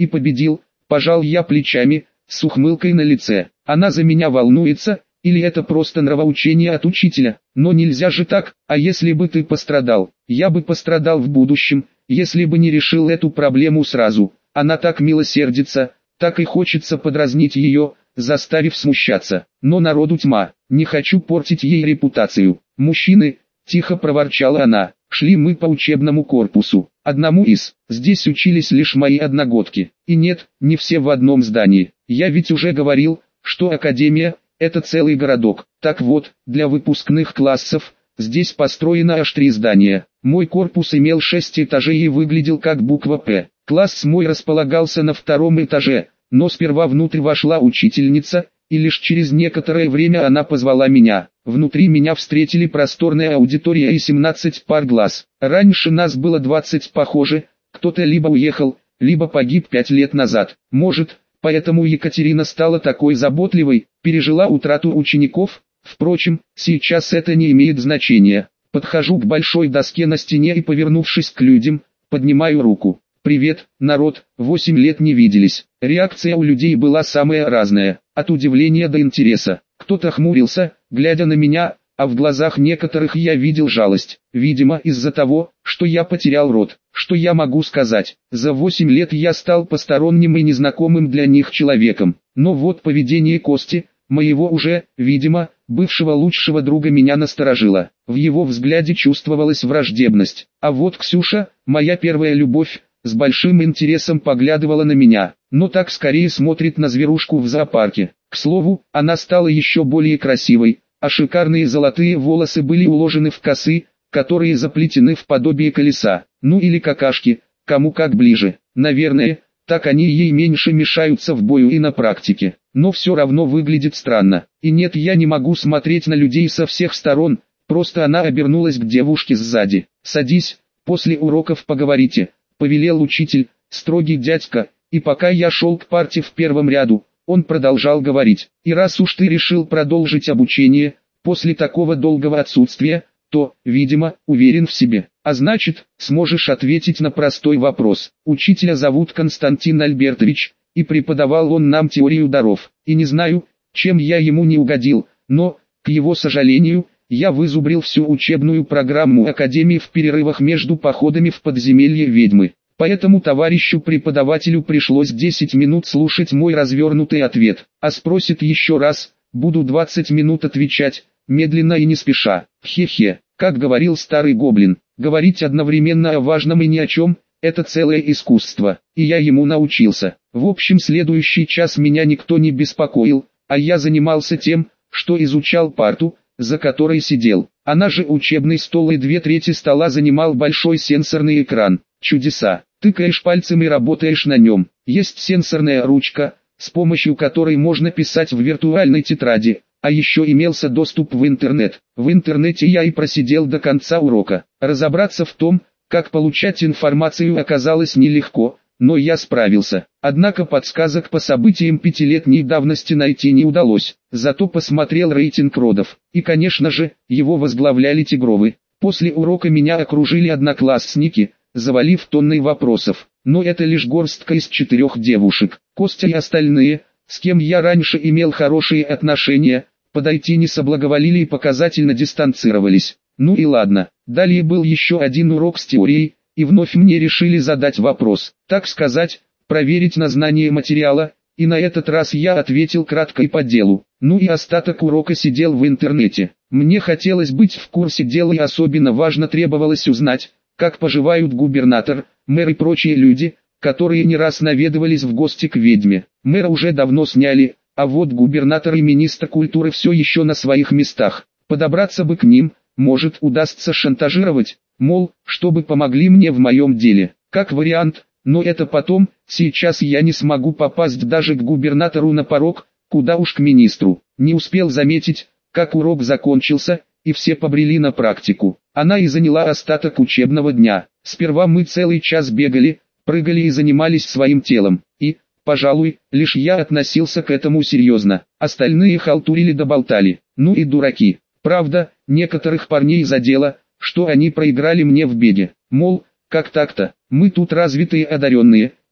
и победил, пожал я плечами, с ухмылкой на лице. Она за меня волнуется, или это просто нравоучение от учителя? Но нельзя же так, а если бы ты пострадал? Я бы пострадал в будущем, если бы не решил эту проблему сразу. Она так мило сердится, так и хочется подразнить ее, заставив смущаться. Но народу тьма, не хочу портить ей репутацию. Мужчины, тихо проворчала она, шли мы по учебному корпусу. Одному из, здесь учились лишь мои одногодки. И нет, не все в одном здании. Я ведь уже говорил, что академия – это целый городок. Так вот, для выпускных классов, здесь построено аж 3 здания. Мой корпус имел 6 этажей и выглядел как буква «П». Класс мой располагался на 2-м этаже, но сперва внутрь вошла учительница, и лишь через некоторое время она позвала меня. Внутри меня встретили просторная аудитория и 17 пар глаз. Раньше нас было 20 похоже, кто-то либо уехал, либо погиб 5 лет назад. Может, поэтому Екатерина стала такой заботливой, пережила утрату учеников. Впрочем, сейчас это не имеет значения. Подхожу к большой доске на стене и, повернувшись к людям, поднимаю руку. «Привет, народ, 8 лет не виделись». Реакция у людей была самая разная, от удивления до интереса. Кто-то хмурился, глядя на меня, а в глазах некоторых я видел жалость. Видимо, из-за того, что я потерял род. Что я могу сказать? За 8 лет я стал посторонним и незнакомым для них человеком. Но вот поведение Кости, моего уже, видимо, бывшего лучшего друга, меня насторожило. В его взгляде чувствовалась враждебность. А вот Ксюша, моя первая любовь, с большим интересом поглядывала на меня, но так скорее смотрит на зверушку в зоопарке. К слову, она стала еще более красивой, а шикарные золотые волосы были уложены в косы, которые заплетены в подобие колеса, ну или какашки, кому как ближе. Наверное, так они ей меньше мешаются в бою и на практике, но все равно выглядит странно. И нет, я не могу смотреть на людей со всех сторон, просто она обернулась к девушке сзади. «Садись, после уроков поговорите», — повелел учитель, строгий дядька, и пока я шел к парте в первом ряду, он продолжал говорить. «И раз уж ты решил продолжить обучение, после такого долгого отсутствия, то, видимо, уверен в себе, а значит, сможешь ответить на простой вопрос». Учителя зовут Константин Альбертович, и преподавал он нам теорию даров. И не знаю, чем я ему не угодил, но, к его сожалению, я вызубрил всю учебную программу Академии в перерывах между походами в подземелье ведьмы. Поэтому товарищу преподавателю пришлось 10 минут слушать мой развернутый ответ. А спросит еще раз, буду 20 минут отвечать, медленно и не спеша. Хе-хе, как говорил старый гоблин, говорить одновременно о важном и ни о чем – это целое искусство, и я ему научился. В общем, следующий час меня никто не беспокоил, а я занимался тем, что изучал парту, за которой сидел. Она же учебный стол, и 2/3 стола занимал большой сенсорный экран. Чудеса. Тыкаешь пальцем и работаешь на нем. Есть сенсорная ручка, с помощью которой можно писать в виртуальной тетради. А еще имелся доступ в интернет. В интернете я и просидел до конца урока. Разобраться в том, как получать информацию, оказалось нелегко, но я справился. Однако подсказок по событиям 5-летней давности найти не удалось. Зато посмотрел рейтинг родов. И, конечно же, его возглавляли Тигровы. После урока меня окружили одноклассники, завалив тонной вопросов. Но это лишь горстка из 4 девушек. Костя и остальные, с кем я раньше имел хорошие отношения, подойти не соблаговолили и показательно дистанцировались. Ну и ладно. Далее был еще один урок с теорией, и вновь мне решили задать вопрос, так сказать, проверить на знание материала, и на этот раз я ответил кратко и по делу. Ну и остаток урока сидел в интернете. Мне хотелось быть в курсе дела, и особенно важно требовалось узнать, как поживают губернатор, мэр и прочие люди, которые не раз наведывались в гости к ведьме. Мэра уже давно сняли, а вот губернатор и министр культуры все еще на своих местах. Подобраться бы к ним, может удастся шантажировать, мол, чтобы помогли мне в моем деле. Как вариант, но это потом, сейчас я не смогу попасть даже к губернатору на порог, куда уж к министру. Не успел заметить, как урок закончился, и все побрели на практику. Она и заняла остаток учебного дня. Сперва мы целый час бегали, прыгали и занимались своим телом. И, пожалуй, лишь я относился к этому серьезно. Остальные халтурили да болтали. Ну и дураки. Правда, некоторых парней задело, что они проиграли мне в беге. Мол, как так-то, мы тут развитые одаренные,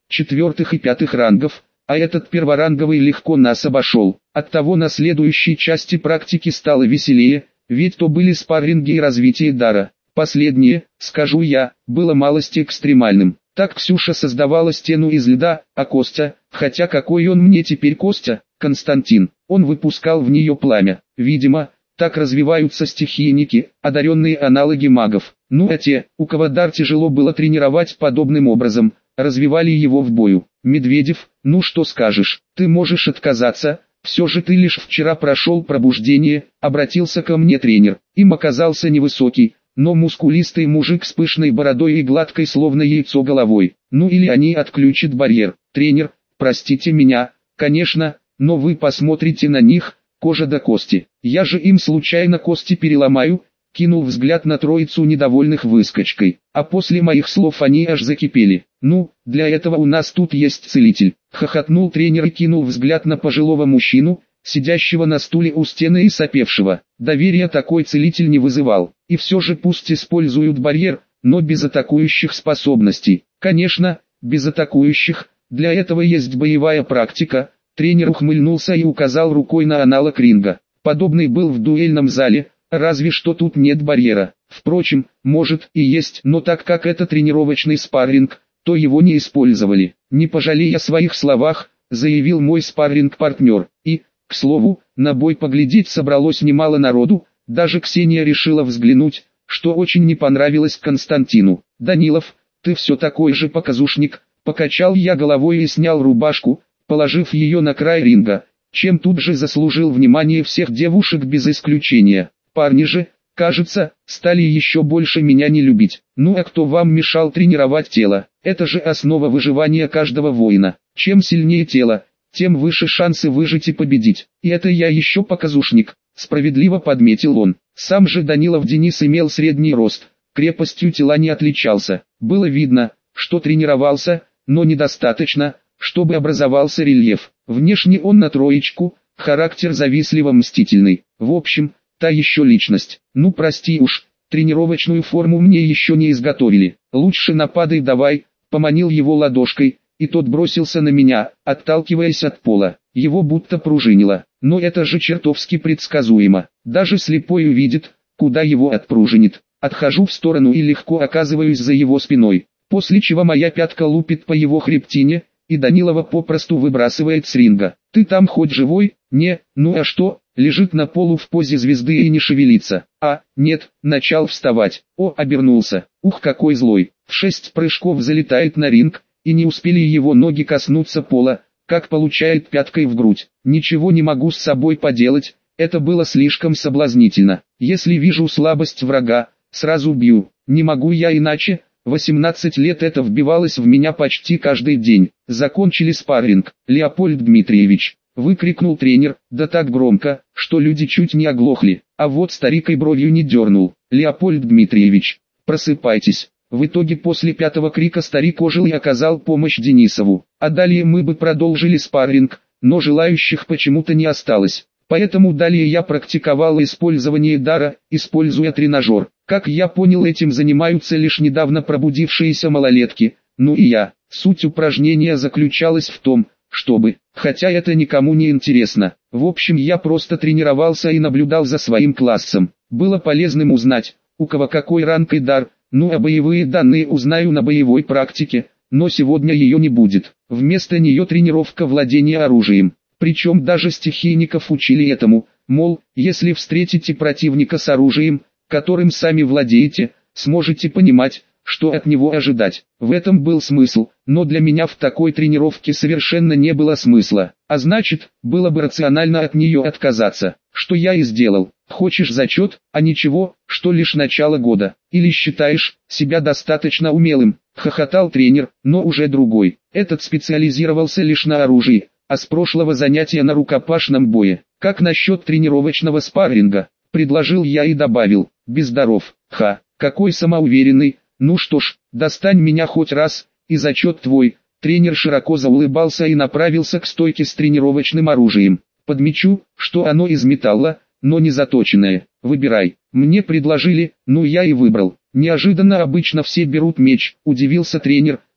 четвертых и пятых рангов, а этот перворанговый легко нас обошел. Оттого на следующей части практики стало веселее, ведь то были спарринги и развитие дара. Последнее, скажу я, было малости экстремальным. Так Ксюша создавала стену из льда, а Костя, хотя какой он мне теперь Костя, Константин, он выпускал в нее пламя. Видимо, так развиваются стихийники, одаренные аналоги магов. Ну а те, у кого дар тяжело было тренировать подобным образом, развивали его в бою. Медведев, ну что скажешь, ты можешь отказаться, все же ты лишь вчера прошел пробуждение, обратился ко мне тренер. Им оказался невысокий, но мускулистый мужик с пышной бородой и гладкой словно яйцо головой. Ну или они отключат барьер. Тренер, простите меня, конечно, но вы посмотрите на них, кожа до кости. Я же им случайно кости переломаю, кинул взгляд на троицу недовольных выскочкой. А после моих слов они аж закипели. Ну, для этого у нас тут есть целитель. Хохотнул тренер и кинул взгляд на пожилого мужчину, сидящего на стуле у стены и сопевшего. Доверия такой целитель не вызывал. И все же пусть используют барьер, но без атакующих способностей. Конечно, без атакующих, для этого есть боевая практика. Тренер ухмыльнулся и указал рукой на аналог ринга. Подобный был в дуэльном зале, разве что тут нет барьера. Впрочем, может и есть, но так как это тренировочный спарринг, то его не использовали. Не пожалея о своих словах, заявил мой спарринг-партнер. И, к слову, на бой поглядеть собралось немало народу, даже Ксения решила взглянуть, что очень не понравилось Константину. «Данилов, ты все такой же показушник», покачал я головой и снял рубашку, положив ее на край ринга, чем тут же заслужил внимание всех девушек без исключения. Парни же, кажется, стали еще больше меня не любить. Ну а кто вам мешал тренировать тело? Это же основа выживания каждого воина. Чем сильнее тело, тем выше шансы выжить и победить. И это я еще показушник, справедливо подметил он. Сам же Данилов Денис имел средний рост, крепостью тела не отличался. Было видно, что тренировался, но недостаточно, чтобы образовался рельеф. Внешне он на троечку, характер завистливо-мстительный. В общем, та еще личность. Ну прости уж, тренировочную форму мне еще не изготовили. Лучше нападай давай, поманил его ладошкой, и тот бросился на меня, отталкиваясь от пола. Его будто пружинило. Но это же чертовски предсказуемо. Даже слепой увидит, куда его отпружинит. Отхожу в сторону и легко оказываюсь за его спиной. После чего моя пятка лупит по его хребтине, и Данилова попросту выбрасывает с ринга. «Ты там хоть живой?» «Не, ну а что?» Лежит на полу в позе звезды и не шевелится. «А, нет», начал вставать. О, обернулся. Ух, какой злой. В 6 прыжков залетает на ринг, и не успели его ноги коснуться пола, как получает пяткой в грудь. Ничего не могу с собой поделать, это было слишком соблазнительно. Если вижу слабость врага, сразу бью. Не могу я иначе. 18 лет это вбивалось в меня почти каждый день. Закончили спарринг. «Леопольд Дмитриевич!» — выкрикнул тренер, да так громко, что люди чуть не оглохли. А вот старик и бровью не дернул. «Леопольд Дмитриевич, просыпайтесь!» В итоге после 5-го крика старик ожил и оказал помощь Денисову. А далее мы бы продолжили спарринг, но желающих почему-то не осталось. Поэтому далее я практиковал использование дара, используя тренажер. Как я понял, этим занимаются лишь недавно пробудившиеся малолетки, ну и я. Суть упражнения заключалась в том, чтобы, хотя это никому не интересно. В общем, я просто тренировался и наблюдал за своим классом. Было полезным узнать, у кого какой ранг и дар, ну а боевые данные узнаю на боевой практике, но сегодня ее не будет. Вместо нее тренировка владения оружием. Причем даже стихийников учили этому, мол, если встретите противника с оружием, которым сами владеете, сможете понимать, что от него ожидать. В этом был смысл, но для меня в такой тренировке совершенно не было смысла. А значит, было бы рационально от нее отказаться. Что я и сделал. Хочешь зачет, а ничего, что лишь начало года. Или считаешь себя достаточно умелым? Хохотал тренер, но уже другой. Этот специализировался лишь на оружии, а с прошлого занятия на рукопашном бое. Как насчет тренировочного спарринга? Предложил я и добавил, без даров. Ха, какой самоуверенный. Ну что ж, достань меня хоть раз, и зачет твой. Тренер широко заулыбался и направился к стойке с тренировочным оружием. Подмечу, что оно из металла, но не заточенное. Выбирай. Мне предложили, ну я и выбрал. Неожиданно обычно все берут меч, удивился тренер,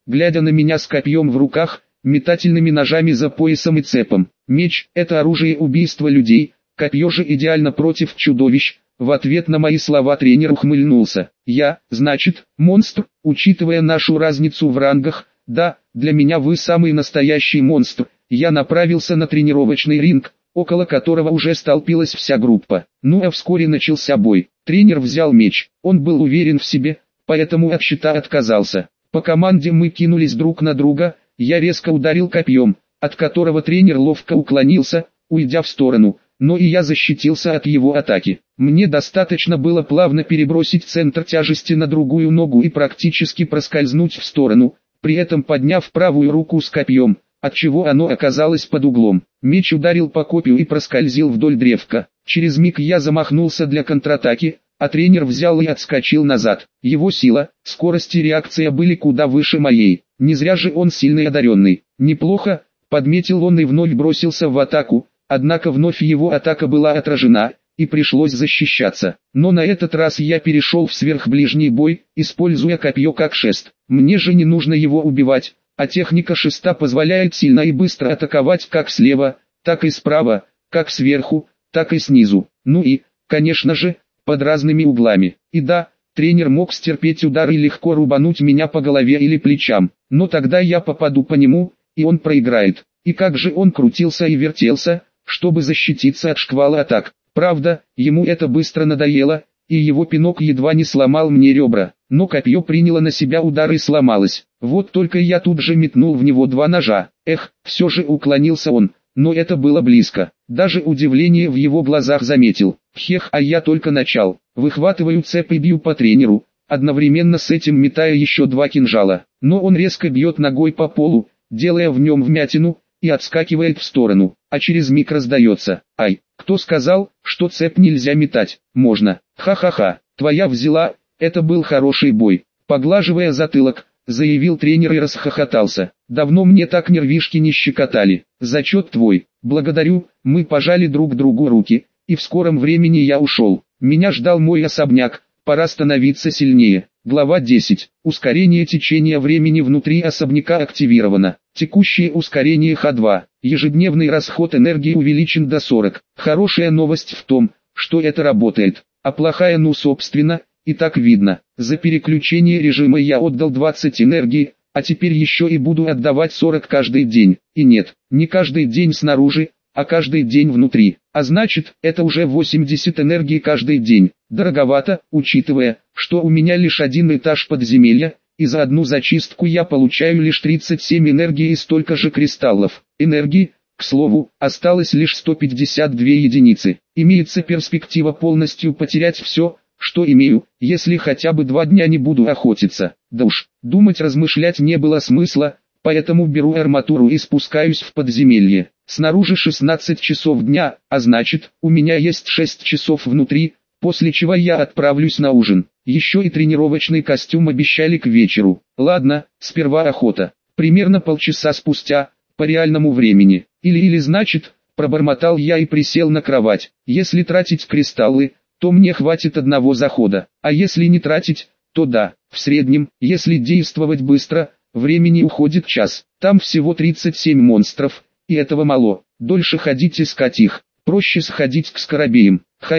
глядя на меня с копьем в руках, метательными ножами за поясом и цепом. Меч – это оружие убийства людей, копье же идеально против чудовищ. В ответ на мои слова тренер ухмыльнулся. Я, значит, монстр, учитывая нашу разницу в рангах, да, для меня вы самый настоящий монстр. Я направился на тренировочный ринг, около которого уже столпилась вся группа. Ну а вскоре начался бой. Тренер взял меч, он был уверен в себе, поэтому от щита отказался. По команде мы кинулись друг на друга, я резко ударил копьем, от которого тренер ловко уклонился, уйдя в сторону, но и я защитился от его атаки. Мне достаточно было плавно перебросить центр тяжести на другую ногу и практически проскользнуть в сторону, при этом подняв правую руку с копьем, отчего оно оказалось под углом. Меч ударил по копью и проскользил вдоль древка. Через миг я замахнулся для контратаки, а тренер взял и отскочил назад. Его сила, скорость и реакция были куда выше моей. Не зря же он сильный одаренный. Неплохо, подметил он и вновь бросился в атаку, однако вновь его атака была отражена, и пришлось защищаться. Но на этот раз я перешел в сверхближний бой, используя копье как шест. Мне же не нужно его убивать, а техника шеста позволяет сильно и быстро атаковать как слева, так и справа, как сверху, так и снизу. Ну и, конечно же, под разными углами. И да, тренер мог стерпеть удар и легко рубануть меня по голове или плечам, но тогда я попаду по нему, и он проиграет. И как же он крутился и вертелся, чтобы защититься от шквала атак. Правда, ему это быстро надоело, и его пинок едва не сломал мне ребра, но копье приняло на себя удар и сломалось. Вот только я тут же метнул в него два ножа. Эх, все же уклонился он, но это было близко. Даже удивление в его глазах заметил. Хех, а я только начал. Выхватываю цепь и бью по тренеру, одновременно с этим метая еще два кинжала. Но он резко бьет ногой по полу, делая в нем вмятину, и отскакивает в сторону, а через миг раздается: «Ай, кто сказал, что цепь нельзя метать? Можно. Ха-ха-ха, твоя взяла, это был хороший бой», поглаживая затылок, заявил тренер и расхохотался. «Давно мне так нервишки не щекотали. Зачет твой». «Благодарю», мы пожали друг другу руки, и в скором времени я ушел. Меня ждал мой особняк, пора становиться сильнее. Глава 10. Ускорение течения времени внутри особняка активировано. Текущее ускорение Х2. Ежедневный расход энергии увеличен до 40. Хорошая новость в том, что это работает. А плохая, ну собственно, и так видно. За переключение режима я отдал 20 энергии, а теперь еще и буду отдавать 40 каждый день. И нет, не каждый день снаружи, а каждый день внутри. А значит, это уже 80 энергии каждый день. Дороговато, учитывая, что у меня лишь один этаж подземелья, и за одну зачистку я получаю лишь 37 энергии и столько же кристаллов. Энергии, к слову, осталось лишь 152 единицы. Имеется перспектива полностью потерять все, что имею, если хотя бы 2 дня не буду охотиться. Да уж, думать размышлять не было смысла, поэтому беру арматуру и спускаюсь в подземелье. Снаружи 16 часов дня, а значит, у меня есть 6 часов внутри, после чего я отправлюсь на ужин. Еще и тренировочный костюм обещали к вечеру. Ладно, сперва охота. Примерно полчаса спустя, по реальному времени. Или значит, пробормотал я и присел на кровать. Если тратить кристаллы, то мне хватит одного захода. А если не тратить, то да, в среднем, если действовать быстро, времени уходит час. Там всего 37 монстров, и этого мало. Дольше ходить искать их. Проще сходить к скоробеям.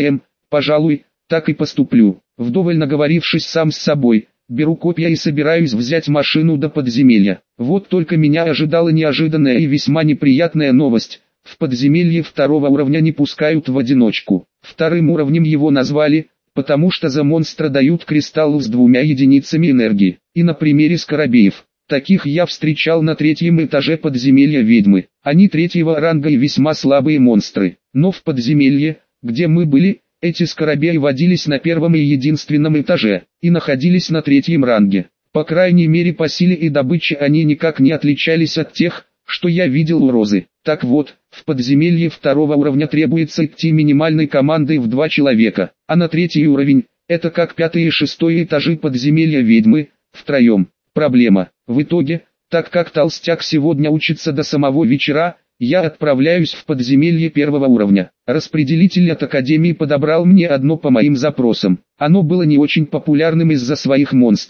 Пожалуй, так и поступлю. Вдоволь наговорившись сам с собой, беру копья и собираюсь взять машину до подземелья. Вот только меня ожидала неожиданная и весьма неприятная новость. В подземелье второго уровня не пускают в одиночку. Вторым уровнем его назвали, потому что за монстра дают кристаллу с 2 единицами энергии. И на примере скоробеев. Таких я встречал на 3-м этаже подземелья ведьмы. Они 3-го ранга и весьма слабые монстры. Но в подземелье, где мы были, эти скоробеи водились на 1-м и единственном этаже, и находились на 3-м ранге. По крайней мере по силе и добыче они никак не отличались от тех, что я видел у Розы. Так вот, в подземелье 2-го уровня требуется идти минимальной командой в 2 человека, а на 3-й уровень, это как 5-й и 6-й этажи подземелья ведьмы, втроем. Проблема. В итоге, так как толстяк сегодня учится до самого вечера, я отправляюсь в подземелье 1-го уровня. Распределитель от Академии подобрал мне одно по моим запросам. Оно было не очень популярным из-за своих монстров.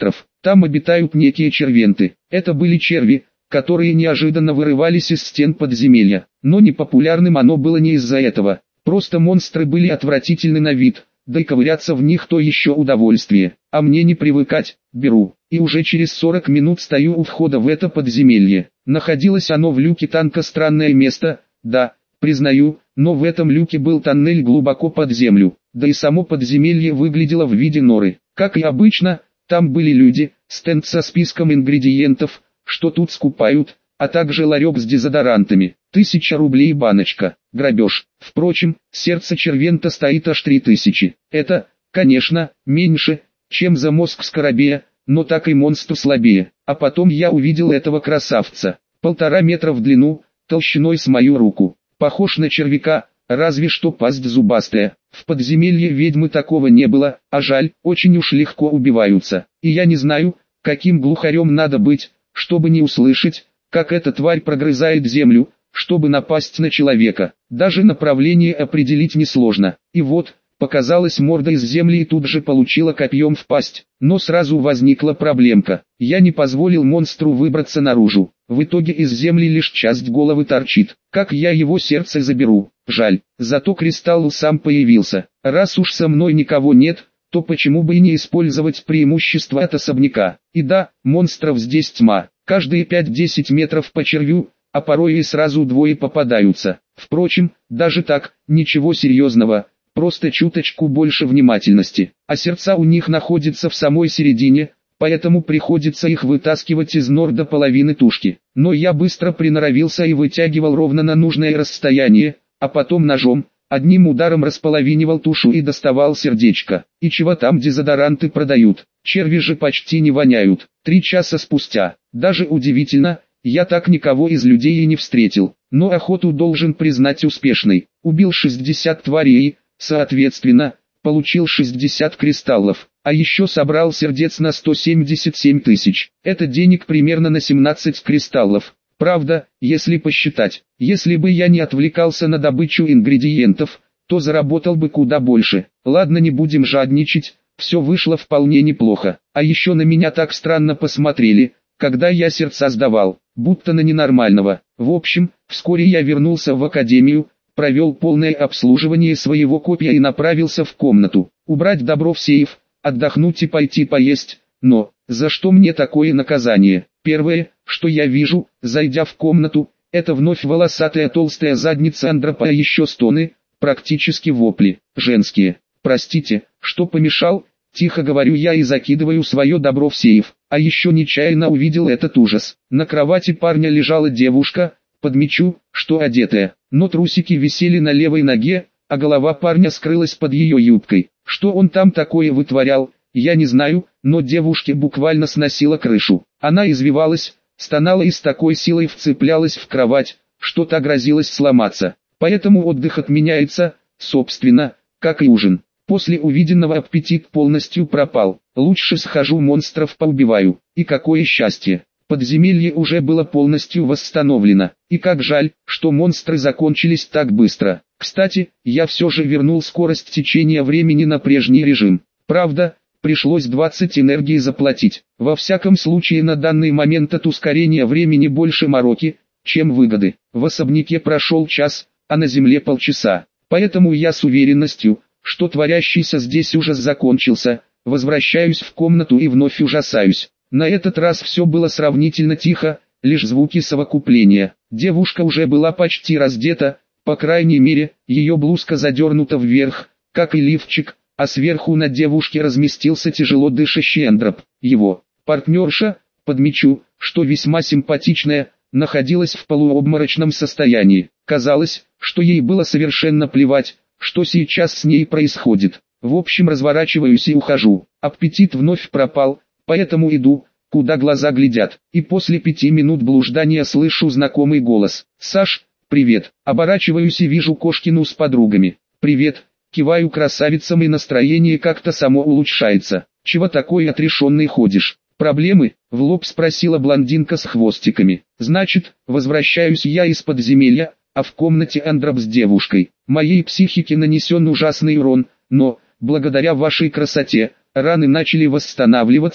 Там обитают некие червенты. Это были черви, которые неожиданно вырывались из стен подземелья. Но непопулярным оно было не из-за этого. Просто монстры были отвратительны на вид, да и ковыряться в них то еще удовольствие. А мне не привыкать, беру. И уже через 40 минут стою у входа в это подземелье. Находилось оно в люке танка, странное место, да, признаю, но в этом люке был тоннель глубоко под землю. Да и само подземелье выглядело в виде норы. Как и обычно, там были люди, стенд со списком ингредиентов, что тут скупают, а также ларек с дезодорантами. 1000 рублей баночка. Грабеж. Впрочем, сердце червента стоит аж 3000. Это, конечно, меньше, чем за мозг скоробея, но так и монстр слабее. А потом я увидел этого красавца. 1,5 метра в длину, толщиной с мою руку. Похож на червяка, разве что пасть зубастая. В подземелье ведьмы такого не было, а жаль, очень уж легко убиваются. И я не знаю, каким глухарем надо быть, чтобы не услышать, как эта тварь прогрызает землю, чтобы напасть на человека. Даже направление определить несложно. И вот, показалась морда из земли и тут же получила копьем в пасть. Но сразу возникла проблемка. Я не позволил монстру выбраться наружу. В итоге из земли лишь часть головы торчит. Как я его сердце заберу? Жаль. Зато кристалл сам появился. Раз уж со мной никого нет, то почему бы и не использовать преимущество от особняка? И да, монстров здесь тьма. Каждые 5-10 метров по червю, а порой и сразу двое попадаются. Впрочем, даже так, ничего серьезного, просто чуточку больше внимательности. А сердца у них находятся в самой середине, поэтому приходится их вытаскивать из нор до половины тушки. Но я быстро приноровился и вытягивал ровно на нужное расстояние, а потом ножом, одним ударом располовинивал тушу и доставал сердечко. И чего там дезодоранты продают, черви же почти не воняют. 3 часа спустя, даже удивительно, я так никого из людей и не встретил, но охоту должен признать успешной. Убил 60 тварей и, соответственно, получил 60 кристаллов, а еще собрал сердец на 177 тысяч. Это денег примерно на 17 кристаллов. Правда, если посчитать, если бы я не отвлекался на добычу ингредиентов, то заработал бы куда больше. Ладно, не будем жадничать, все вышло вполне неплохо. А еще на меня так странно посмотрели, когда я сердца сдавал, будто на ненормального. В общем, вскоре я вернулся в академию, провел полное обслуживание своего копья и направился в комнату. Убрать добро в сейф, отдохнуть и пойти поесть. Но, за что мне такое наказание? Первое, что я вижу, зайдя в комнату, это вновь волосатая толстая задница Андропа, а еще стоны, практически вопли, женские. Простите, что помешал? Тихо говорю я и закидываю свое добро в сейф. А еще нечаянно увидел этот ужас. На кровати парня лежала девушка, подмечу, что одетая, но трусики висели на левой ноге, а голова парня скрылась под ее юбкой. Что он там такое вытворял, я не знаю, но девушке буквально сносила крышу. Она извивалась, стонала и с такой силой вцеплялась в кровать, что та грозилась сломаться. Поэтому отдых отменяется, собственно, как и ужин. После увиденного аппетит полностью пропал. Лучше схожу, монстров поубиваю. И какое счастье! Подземелье уже было полностью восстановлено. И как жаль, что монстры закончились так быстро. Кстати, я все же вернул скорость течения времени на прежний режим. Правда, пришлось 20 энергии заплатить. Во всяком случае на данный момент от ускорения времени больше мороки, чем выгоды. В особняке прошел час, а на земле полчаса. Поэтому я с уверенностью, что творящийся здесь ужас закончился, возвращаюсь в комнату и вновь ужасаюсь. На этот раз все было сравнительно тихо, лишь звуки совокупления. Девушка уже была почти раздета, по крайней мере, ее блузка задернута вверх, как и лифчик, а сверху на девушке разместился тяжело дышащий Андроп. Его партнерша, подмечу, что весьма симпатичная, находилась в полуобморочном состоянии. Казалось, что ей было совершенно плевать, что сейчас с ней происходит. В общем, разворачиваюсь и ухожу. Аппетит вновь пропал, поэтому иду, куда глаза глядят. И после 5 минут блуждания слышу знакомый голос. «Саш, привет!» Оборачиваюсь и вижу Кошкину с подругами. «Привет!» Киваю красавицам и настроение как-то само улучшается. «Чего такой отрешенный ходишь? Проблемы?» — в лоб спросила блондинка с хвостиками. «Значит, возвращаюсь я из подземелья, а в комнате Андроп с девушкой. Моей психике нанесен ужасный урон, но, благодаря вашей красоте, раны начали восстанавливаться,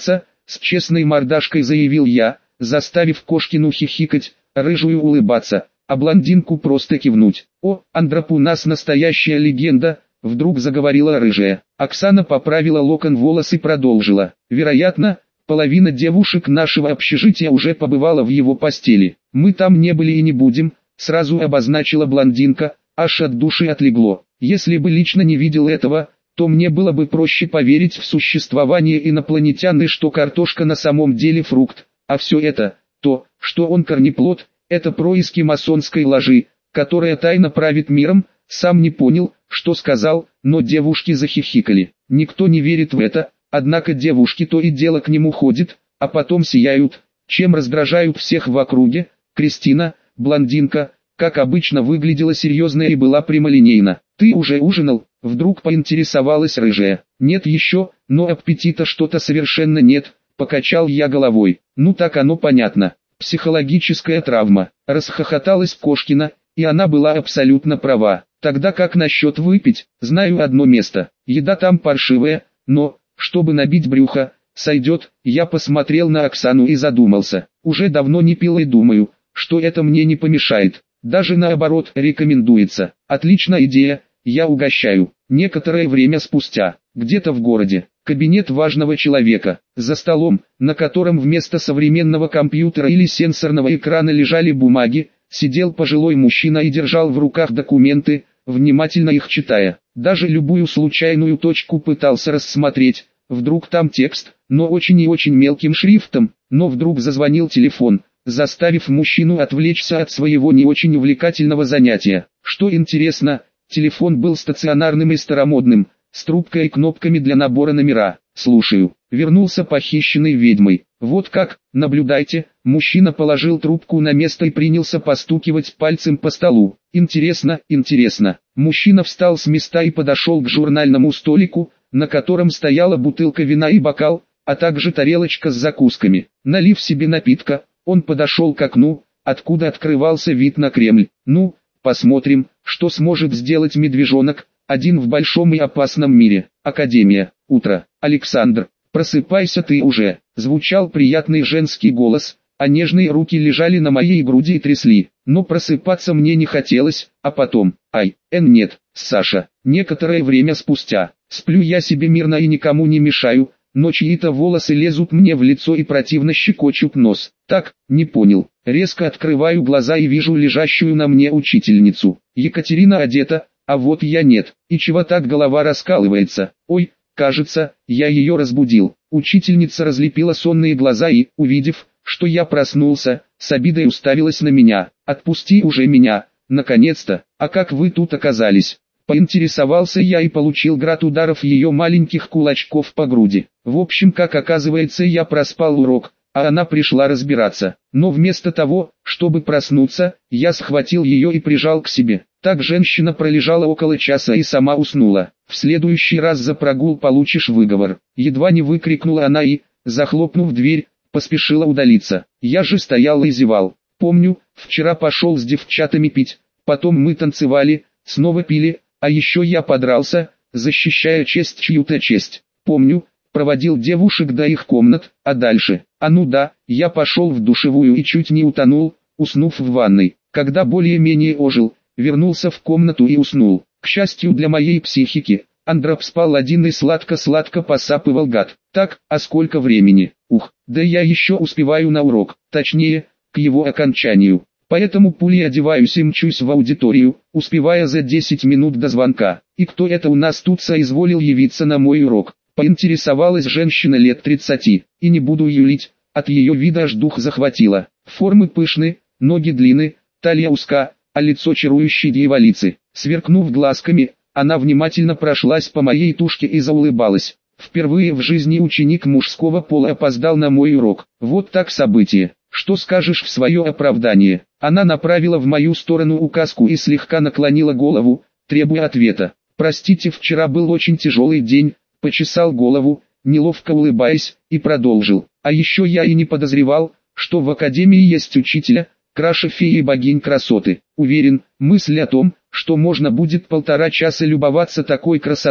с честной мордашкой заявил я, заставив Кошкину хихикать, рыжую улыбаться, а блондинку просто кивнуть. «О, Андроп у нас настоящая легенда», — вдруг заговорила рыжая. Оксана поправила локон волос и продолжила. «Вероятно, половина девушек нашего общежития уже побывала в его постели. Мы там не были и не будем», — сразу обозначила блондинка, аж от души отлегло. «Если бы лично не видел этого, то мне было бы проще поверить в существование инопланетян и что картошка на самом деле фрукт, а все это, то, что он корнеплод, это происки масонской ложи, которая тайно правит миром». Сам не понял, что сказал, но девушки захихикали. Никто не верит в это, однако девушки то и дело к нему ходят, а потом сияют, чем раздражают всех в округе. Кристина, блондинка, как обычно выглядела серьезно и была прямолинейна. «Ты уже ужинал?» — вдруг поинтересовалась рыжая. «Нет еще, но аппетита что-то совершенно нет», — покачал я головой. «Ну так оно понятно. Психологическая травма», — расхохоталась Кошкина, и она была абсолютно права. «Тогда как насчет выпить? Знаю одно место. Еда там паршивая, но, чтобы набить брюхо, сойдет». Я посмотрел на Оксану и задумался. Уже давно не пил и думаю, что это мне не помешает. Даже наоборот, рекомендуется. Отличная идея, я угощаю. Некоторое время спустя, где-то в городе, кабинет важного человека. За столом, на котором вместо современного компьютера или сенсорного экрана лежали бумаги, сидел пожилой мужчина и держал в руках документы, внимательно их читая. Даже любую случайную точку пытался рассмотреть, вдруг там текст, но очень и очень мелким шрифтом. Но вдруг зазвонил телефон, заставив мужчину отвлечься от своего не очень увлекательного занятия. Что интересно, телефон был стационарным и старомодным, с трубкой и кнопками для набора номера. «Слушаю», — вернулся похищенный ведьмой. «Вот как, наблюдайте». Мужчина положил трубку на место и принялся постукивать пальцем по столу. «Интересно, интересно». Мужчина встал с места и подошел к журнальному столику, на котором стояла бутылка вина и бокал, а также тарелочка с закусками. Налив себе напитка, он подошел к окну, откуда открывался вид на Кремль. «Ну, посмотрим, что сможет сделать медвежонок, один в большом и опасном мире». «Академия, утро. Александр, просыпайся ты уже», — звучал приятный женский голос, а нежные руки лежали на моей груди и трясли. Но просыпаться мне не хотелось, а потом, нет, Саша. Некоторое время спустя, сплю я себе мирно и никому не мешаю, но чьи-то волосы лезут мне в лицо и противно щекочут нос. Так, не понял. Резко открываю глаза и вижу лежащую на мне учительницу. Екатерина одета, а вот я нет. И чего так голова раскалывается? Ой, кажется, я ее разбудил. Учительница разлепила сонные глаза и, увидев, что я проснулся, с обидой уставилась на меня. «Отпусти уже меня, наконец-то, а как вы тут оказались?» Поинтересовался я и получил град ударов ее маленьких кулачков по груди. В общем, как оказывается, я проспал урок, а она пришла разбираться. Но вместо того, чтобы проснуться, я схватил ее и прижал к себе. Так женщина пролежала около часа и сама уснула. «В следующий раз за прогул получишь выговор». Едва не выкрикнула она и, захлопнув дверь, поспешила удалиться. Я же стоял и зевал. Помню, вчера пошел с девчатами пить, потом мы танцевали, снова пили, а еще я подрался, защищая честь чью-то честь. Помню, проводил девушек до их комнат, а дальше, ну да, я пошел в душевую и чуть не утонул, уснув в ванной. Когда более-менее ожил, вернулся в комнату и уснул. К счастью для моей психики, Андроп спал один и сладко-сладко посапывал гад. Так, а сколько времени? Ух, да я еще успеваю на урок, точнее, к его окончанию. Поэтому пулей одеваюсь и мчусь в аудиторию, успевая за 10 минут до звонка. «И кто это у нас тут соизволил явиться на мой урок?» Поинтересовалась женщина лет 30, и не буду юлить, от ее вида аж дух захватило. Формы пышны, ноги длинны, талия узка, а лицо чарующей дьяволицы. Сверкнув глазками, она внимательно прошлась по моей тушке и заулыбалась. Впервые в жизни ученик мужского пола опоздал на мой урок. Вот так событие. «Что скажешь в свое оправдание?» Она направила в мою сторону указку и слегка наклонила голову, требуя ответа. «Простите, вчера был очень тяжелый день», — почесал голову, неловко улыбаясь, и продолжил. «А еще я и не подозревал, что в академии есть учителя, краше феи и богинь красоты. Уверен, мысль о том, что можно будет 1,5 часа любоваться такой красотой,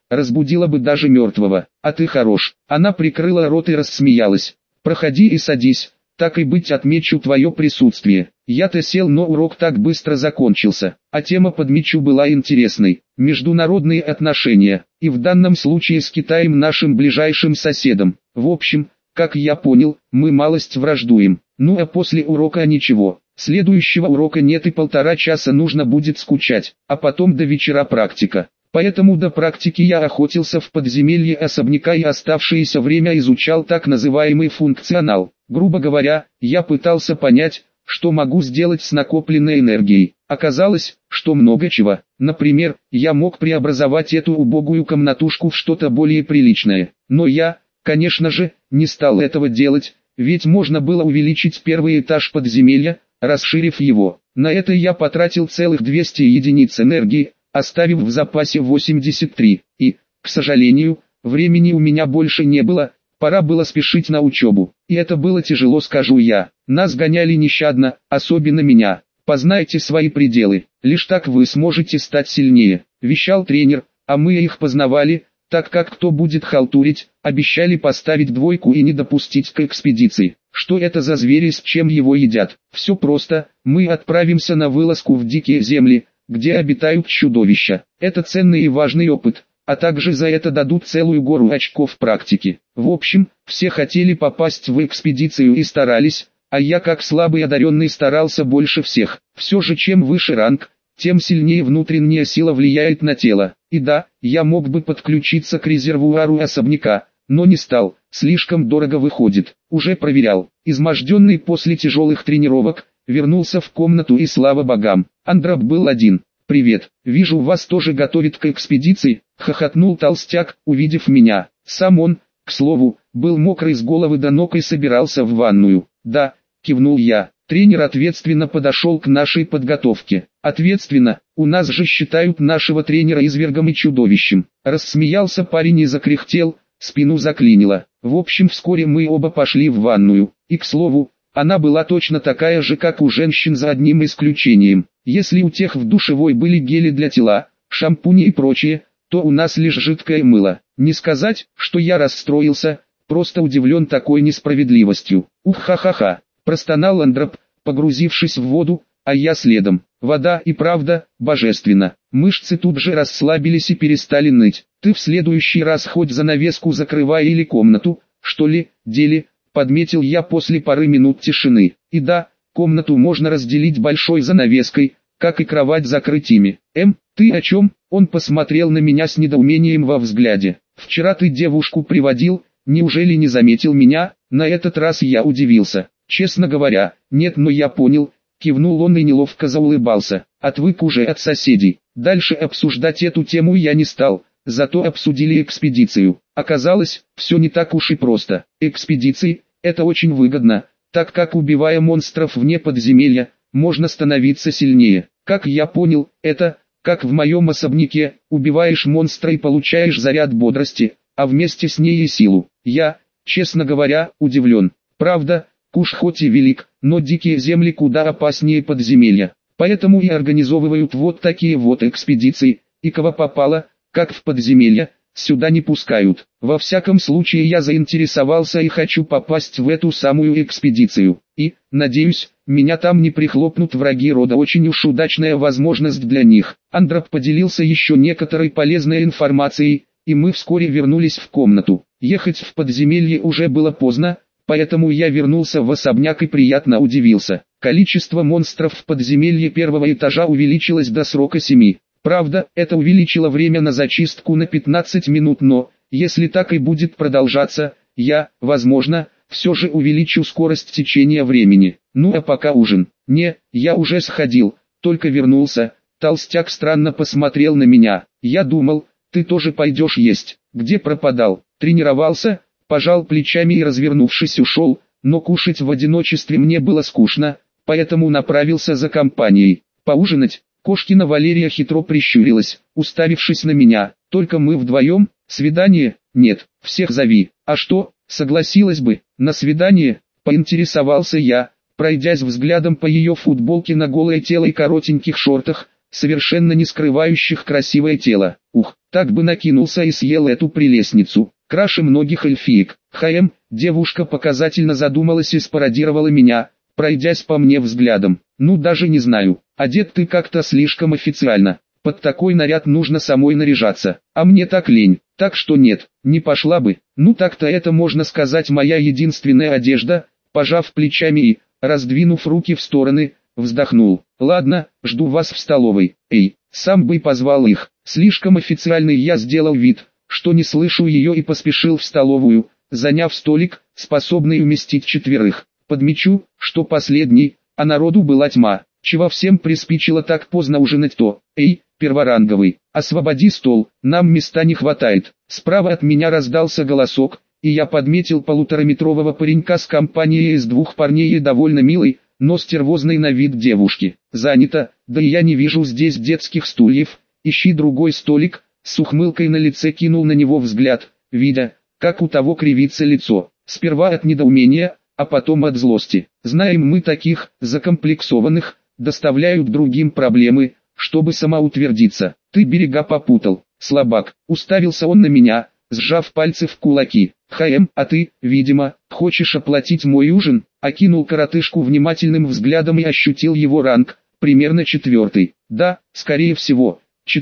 разбудила бы даже мертвого. А ты хорош. Она прикрыла рот и рассмеялась. Проходи и садись, так и быть отмечу твое присутствие. Я-то сел, но урок так быстро закончился, а тема подмечу была интересной. Международные отношения, и в данном случае с Китаем, нашим ближайшим соседом. В общем, как я понял, мы малость враждуем. Ну а после урока ничего. Следующего урока нет и 1,5 часа нужно будет скучать, а потом до вечера практика. Поэтому до практики я охотился в подземелье особняка и оставшееся время изучал так называемый функционал. Грубо говоря, я пытался понять, что могу сделать с накопленной энергией. Оказалось, что много чего. Например, я мог преобразовать эту убогую комнатушку в что-то более приличное. Но я, конечно же, не стал этого делать, ведь можно было увеличить первый этаж подземелья, расширив его. На это я потратил целых 200 единиц энергии, оставив в запасе 83. И, к сожалению, времени у меня больше не было. Пора было спешить на учебу, и это было тяжело, скажу я. Нас гоняли нещадно, особенно меня. Познайте свои пределы, лишь так вы сможете стать сильнее, вещал тренер, а мы их познавали, так как кто будет халтурить, обещали поставить 2 и не допустить к экспедиции. Что это за звери, с чем его едят? Все просто, мы отправимся на вылазку в дикие земли, где обитают чудовища. Это ценный и важный опыт. А также за это дадут целую гору очков практики. В общем, все хотели попасть в экспедицию и старались, а я как слабый одаренный старался больше всех. Все же чем выше ранг, тем сильнее внутренняя сила влияет на тело. И да, я мог бы подключиться к резервуару особняка, но не стал, слишком дорого выходит. Уже проверял, изможденный после тяжелых тренировок, вернулся в комнату и слава богам, Андроп был один. «Привет, вижу, вас тоже готовят к экспедиции», — хохотнул толстяк, увидев меня. Сам он, к слову, был мокрый с головы до ног и собирался в ванную. «Да», — кивнул я. Тренер ответственно подошел к нашей подготовке. «Ответственно, у нас же считают нашего тренера извергом и чудовищем». Рассмеялся парень и закряхтел, спину заклинило. В общем, вскоре мы оба пошли в ванную. И, к слову, она была точно такая же, как у женщин, за одним исключением. Если у тех в душевой были гели для тела, шампуни и прочее, то у нас лишь жидкое мыло. Не сказать, что я расстроился, просто удивлен такой несправедливостью. «Ух-ха-ха-ха», — простонал Андроп, погрузившись в воду, а я следом. Вода и правда, божественно. Мышцы тут же расслабились и перестали ныть. «Ты в следующий раз хоть занавеску закрывай или комнату, что ли, дели», — подметил я после пары минут тишины. И да, комнату можно разделить большой занавеской, как и кровать закрыть ими. Ты о чем?» Он посмотрел на меня с недоумением во взгляде. «Вчера ты девушку приводил, неужели не заметил меня?» На этот раз я удивился. «Честно говоря, нет, но я понял», — кивнул он и неловко заулыбался. «Отвык уже от соседей». Дальше обсуждать эту тему я не стал, зато обсудили экспедицию. Оказалось, все не так уж и просто. Экспедиции — это очень выгодно, так как, убивая монстров вне подземелья, можно становиться сильнее. Как я понял, это, как в моем особняке, убиваешь монстра и получаешь заряд бодрости, а вместе с ней и силу. Я, честно говоря, удивлен. Правда, куш хоть и велик, но дикие земли куда опаснее подземелья. Поэтому и организовывают вот такие вот экспедиции, и кого попало, как в подземелье, сюда не пускают. Во всяком случае, я заинтересовался и хочу попасть в эту самую экспедицию. И, надеюсь, меня там не прихлопнут враги рода. Очень уж удачная возможность для них. Андроп поделился еще некоторой полезной информацией, и мы вскоре вернулись в комнату. Ехать в подземелье уже было поздно, поэтому я вернулся в особняк и приятно удивился. Количество монстров в подземелье первого этажа увеличилось до срока 7. Правда, это увеличило время на зачистку на 15 минут, но, если так и будет продолжаться, я, возможно, все же увеличу скорость течения времени. Ну а пока ужин. Не, я уже сходил, только вернулся. Толстяк странно посмотрел на меня. Я думал, ты тоже пойдешь есть. Где пропадал? Тренировался? Пожал плечами и, развернувшись, ушел, но кушать в одиночестве мне было скучно, поэтому направился за компанией. Поужинать? Кошкина Валерия хитро прищурилась, уставившись на меня. «Только мы вдвоем? Свидание? Нет, всех зови». «А что, согласилась бы, на свидание?» – поинтересовался я, пройдясь взглядом по ее футболке на голое тело и коротеньких шортах, совершенно не скрывающих красивое тело. «Ух, Так бы накинулся и съел эту прелестницу, краше многих эльфиек. Девушка показательно задумалась и спародировала меня, пройдясь по мне взглядом. Ну даже не знаю, одет ты как-то слишком официально. Под такой наряд нужно самой наряжаться, а мне так лень, так что нет, не пошла бы. Ну так-то это, можно сказать, моя единственная одежда. Пожав плечами и, раздвинув руки в стороны, вздохнул. Ладно, жду вас в столовой. Эй, сам бы позвал их. Слишком официальный я сделал вид, что не слышу ее, и поспешил в столовую, заняв столик, способный уместить 4. Подмечу, что последний, а народу была тьма. Чего всем приспичило так поздно ужинать, то? Эй, перворанговый, освободи стол, нам места не хватает. Справа от меня раздался голосок, и я подметил полутораметрового паренька с компанией из 2 парней и довольно милой, но стервозной на вид девушки. Занято, да и я не вижу здесь детских стульев, ищи другой столик. С ухмылкой на лице кинул на него взгляд, видя, как у того кривится лицо. Сперва от недоумения, а потом от злости. Знаем мы таких, закомплексованных, доставляют другим проблемы, чтобы самоутвердиться. Ты берега попутал, слабак. Уставился он на меня, сжав пальцы в кулаки. А ты, видимо, хочешь оплатить мой ужин? Окинул коротышку внимательным взглядом и ощутил его ранг, примерно 4. Да, скорее всего,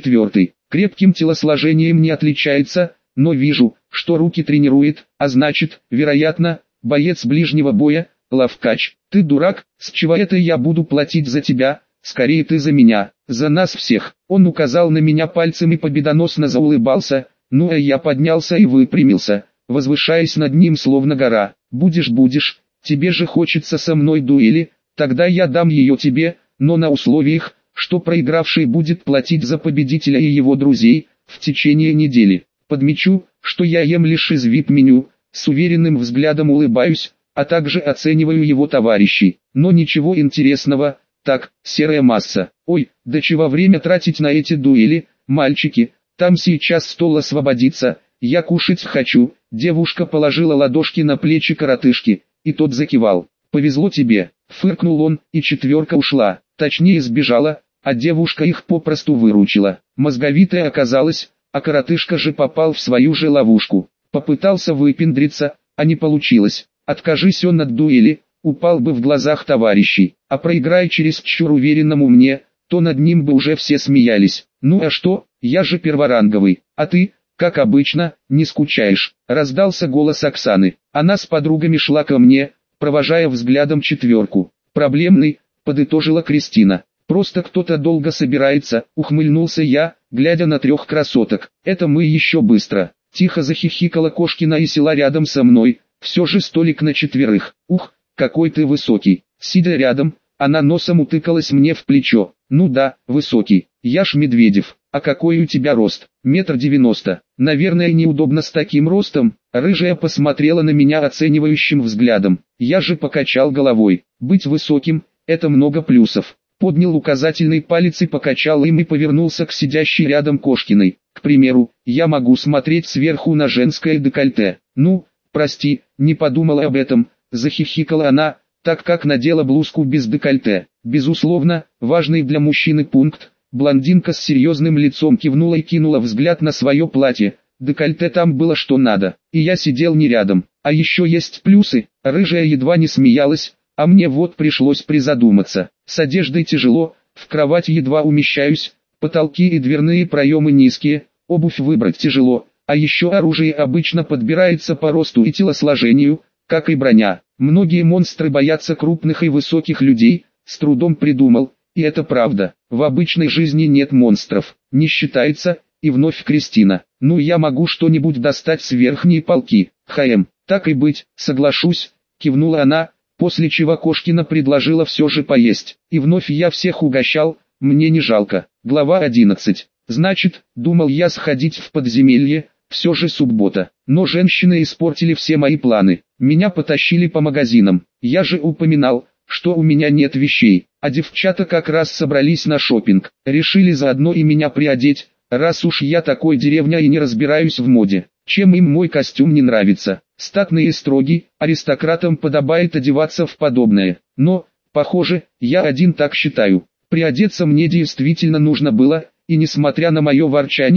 4. Крепким телосложением не отличается, но вижу, что руки тренирует, а значит, вероятно, боец ближнего боя, ловкач. Ты дурак, с чего это я буду платить за тебя? Скорее ты за меня, за нас всех. Он указал на меня пальцем и победоносно заулыбался, ну а я поднялся и выпрямился, возвышаясь над ним словно гора. Будешь, тебе же хочется со мной дуэли, тогда я дам ее тебе, но на условиях, что проигравший будет платить за победителя и его друзей, в течение недели. Подмечу, что я ем лишь из VIP-меню, с уверенным взглядом улыбаюсь, а также оцениваю его товарищей. Но ничего интересного, так, серая масса. Ой, да чего время тратить на эти дуэли, мальчики, там сейчас стол освободится, я кушать хочу. Девушка положила ладошки на плечи коротышки, и тот закивал. Повезло тебе, фыркнул он, и 4 ушла, точнее сбежала, а девушка их попросту выручила. Мозговитая оказалась, а коротышка же попал в свою же ловушку. Попытался выпендриться, а не получилось. Откажись он от дуэли, упал бы в глазах товарищей, а проиграя чересчур уверенному мне, то над ним бы уже все смеялись. Ну а что, я же перворанговый, а ты, как обычно, не скучаешь. Раздался голос Оксаны. Она с подругами шла ко мне, провожая взглядом 4. Проблемный, подытожила Кристина. Просто кто-то долго собирается, ухмыльнулся я, глядя на 3 красоток. Это мы еще быстро. Тихо захихикала Кошкина и села рядом со мной, все же столик на 4. Ух, какой ты высокий. Сидя рядом, она носом утыкалась мне в плечо. Ну да, высокий, я ж Медведев. А какой у тебя рост? 1,90 м. Наверное, неудобно с таким ростом. Рыжая посмотрела на меня оценивающим взглядом. Я же покачал головой. Быть высоким – это много плюсов. Поднял указательный палец и покачал им и повернулся к сидящей рядом Кошкиной. К примеру, я могу смотреть сверху на женское декольте. Ну, прости, не подумала об этом, захихикала она, так как надела блузку без декольте. Безусловно, важный для мужчины пункт. Блондинка с серьезным лицом кивнула и кинула взгляд на свое платье. Декольте там было что надо, и я сидел не рядом. А еще есть плюсы. Рыжая едва не смеялась, а мне вот пришлось призадуматься. С одеждой тяжело, в кровать едва умещаюсь, потолки и дверные проемы низкие, обувь выбрать тяжело, а еще оружие обычно подбирается по росту и телосложению, как и броня. Многие монстры боятся крупных и высоких людей, с трудом придумал, и это правда. В обычной жизни нет монстров, не считается, и вновь Кристина. Ну я могу что-нибудь достать с верхней полки. Так и быть, соглашусь, кивнула она, после чего Кошкина предложила все же поесть. И вновь я всех угощал, мне не жалко. Глава 11. Значит, думал я сходить в подземелье, все же суббота. Но женщины испортили все мои планы. Меня потащили по магазинам. Я же упоминал, что у меня нет вещей, а девчата как раз собрались на шопинг. Решили заодно и меня приодеть, раз уж я такой деревня и не разбираюсь в моде. Чем им мой костюм не нравится? Статный и строгий, аристократам подобает одеваться в подобное. Но, похоже, я один так считаю. Приодеться мне действительно нужно было, и несмотря на мое ворчание,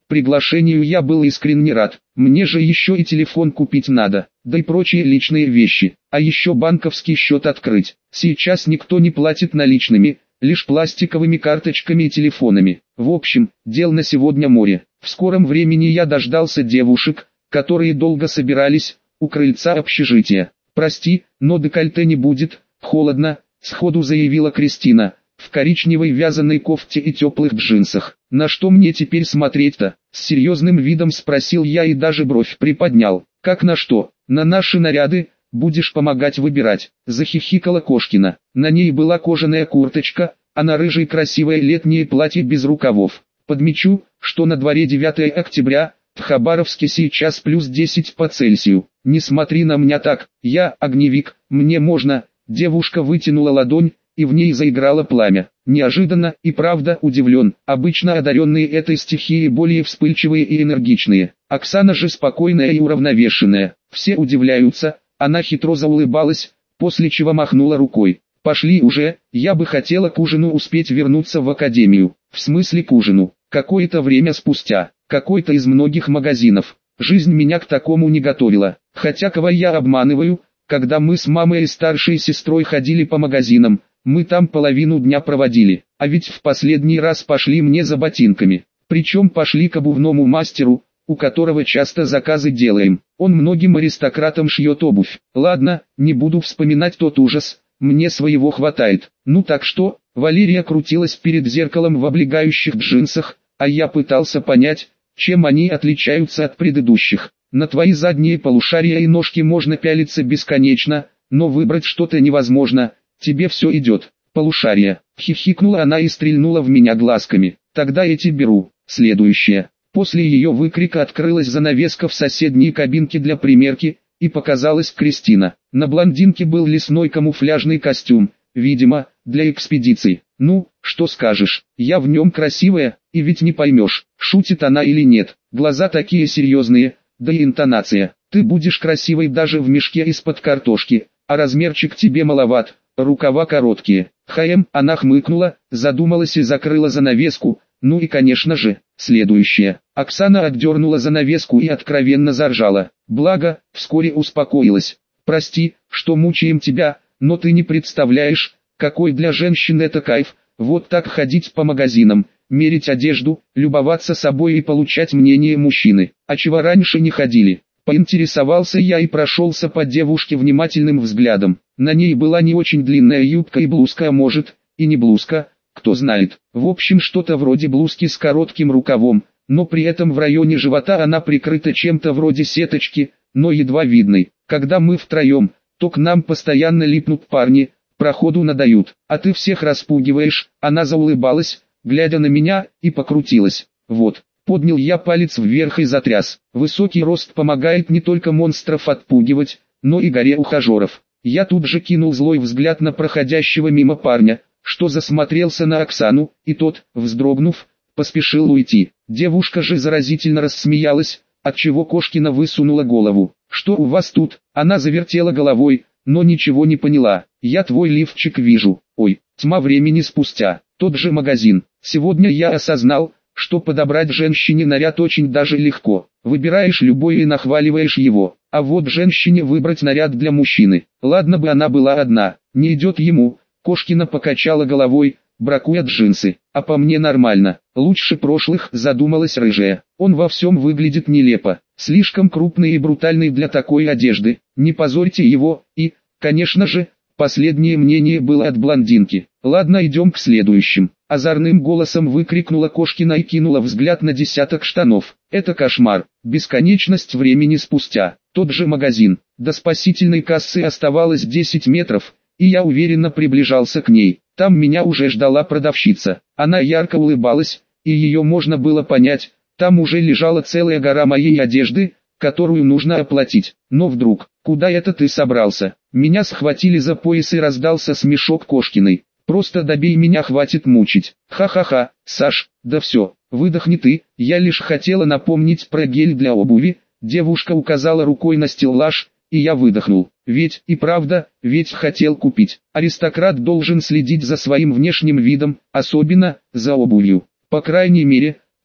Приглашению я был искренне рад. Мне же еще и телефон купить надо, да и прочие личные вещи. А еще банковский счет открыть. Сейчас никто не платит наличными, лишь пластиковыми карточками и телефонами. В общем, дел на сегодня море. В скором времени я дождался девушек, которые долго собирались у крыльца общежития. «Прости, но декольте не будет, холодно», — сходу заявила Кристина, в коричневой вязаной кофте и теплых джинсах. «На что мне теперь смотреть-то?» — с серьезным видом спросил я и даже бровь приподнял. «Как на что? На наши наряды, будешь помогать выбирать», — захихикала Кошкина. На ней была кожаная курточка, а на рыжей красивое летнее платье без рукавов. Подмечу, что на дворе 9 октября, в Хабаровске сейчас плюс 10 по Цельсию. «Не смотри на меня так, я огневик, мне можно». Девушка вытянула ладонь, и в ней заиграло пламя. Неожиданно и правда удивлен. Обычно одаренные этой стихией более вспыльчивые и энергичные. Оксана же спокойная и уравновешенная. Все удивляются, она хитро заулыбалась, после чего махнула рукой. «Пошли уже, я бы хотела к ужину успеть вернуться в академию». «В смысле к ужину?» «Какое-то время спустя, какой-то из многих магазинов. Жизнь меня к такому не готовила. Хотя кого я обманываю, когда мы с мамой и старшей сестрой ходили по магазинам, мы там половину дня проводили. А ведь в последний раз пошли мне за ботинками. Причем пошли к обувному мастеру, у которого часто заказы делаем. Он многим аристократам шьет обувь. Ладно, не буду вспоминать тот ужас, мне своего хватает. Ну так что?» Валерия крутилась перед зеркалом в облегающих джинсах, а я пытался понять, чем они отличаются от предыдущих. «На твои задние полушария и ножки можно пялиться бесконечно, но выбрать что-то невозможно, тебе все идет». «Полушария», хихикнула она и стрельнула в меня глазками. «Тогда эти беру». Следующее. После ее выкрика открылась занавеска в соседней кабинке для примерки, и показалась Кристина. На блондинке был лесной камуфляжный костюм, видимо, для экспедиций. «Ну, что скажешь, я в нем красивая, и ведь не поймешь, шутит она или нет. Глаза такие серьезные, да и интонация. Ты будешь красивой даже в мешке из-под картошки, а размерчик тебе маловат, рукава короткие». Она хмыкнула, задумалась и закрыла занавеску. Ну и конечно же, следующее. Оксана отдернула занавеску и откровенно заржала. Благо, вскоре успокоилась. «Прости, что мучаем тебя, но ты не представляешь, какой для женщин это кайф, вот так ходить по магазинам, мерить одежду, любоваться собой и получать мнение мужчины. А чего раньше не ходили?» Поинтересовался я и прошелся по девушке внимательным взглядом. На ней была не очень длинная юбка и блузка, а может, и не блузка, кто знает. В общем, что-то вроде блузки с коротким рукавом, но при этом в районе живота она прикрыта чем-то вроде сеточки, но едва видной. Когда мы втроем, то к нам постоянно липнут парни, проходу надают. «А ты всех распугиваешь», она заулыбалась, глядя на меня, и покрутилась. «Вот». Поднял я палец вверх и затряс. Высокий рост помогает не только монстров отпугивать, но и горе ухажеров. Я тут же кинул злой взгляд на проходящего мимо парня, что засмотрелся на Оксану, и тот, вздрогнув, поспешил уйти. Девушка же заразительно рассмеялась, отчего Кошкина высунула голову. «Что у вас тут?» Она завертела головой, но ничего не поняла. «Я твой лифчик вижу». Ой, тьма времени спустя. Тот же магазин. Сегодня я осознал, что подобрать женщине наряд очень даже легко. Выбираешь любой и нахваливаешь его. А вот женщине выбрать наряд для мужчины. Ладно бы она была одна, не идет ему. Кошкина покачала головой, бракуя джинсы. А по мне нормально. Лучше прошлых, задумалась рыжая. Он во всем выглядит нелепо. Слишком крупный и брутальный для такой одежды. Не позорьте его. И, конечно же, последнее мнение было от блондинки. «Ладно, идем к следующим». Озорным голосом выкрикнула Кошкина и кинула взгляд на десяток штанов. «Это кошмар. Бесконечность времени спустя. Тот же магазин. До спасительной кассы оставалось 10 метров, и я уверенно приближался к ней. Там меня уже ждала продавщица. Она ярко улыбалась, и ее можно было понять. Там уже лежала целая гора моей одежды, которую нужно оплатить. Но вдруг, куда это ты собрался? Меня схватили за пояс и раздался смешок Кошкиной. «Просто добей меня, хватит мучить». «Ха-ха-ха, Саш, да все, выдохни ты, я лишь хотела напомнить про гель для обуви». Девушка указала рукой на стеллаж, и я выдохнул. Ведь и правда, ведь хотел купить. Аристократ должен следить за своим внешним видом, особенно за обувью. По крайней мере,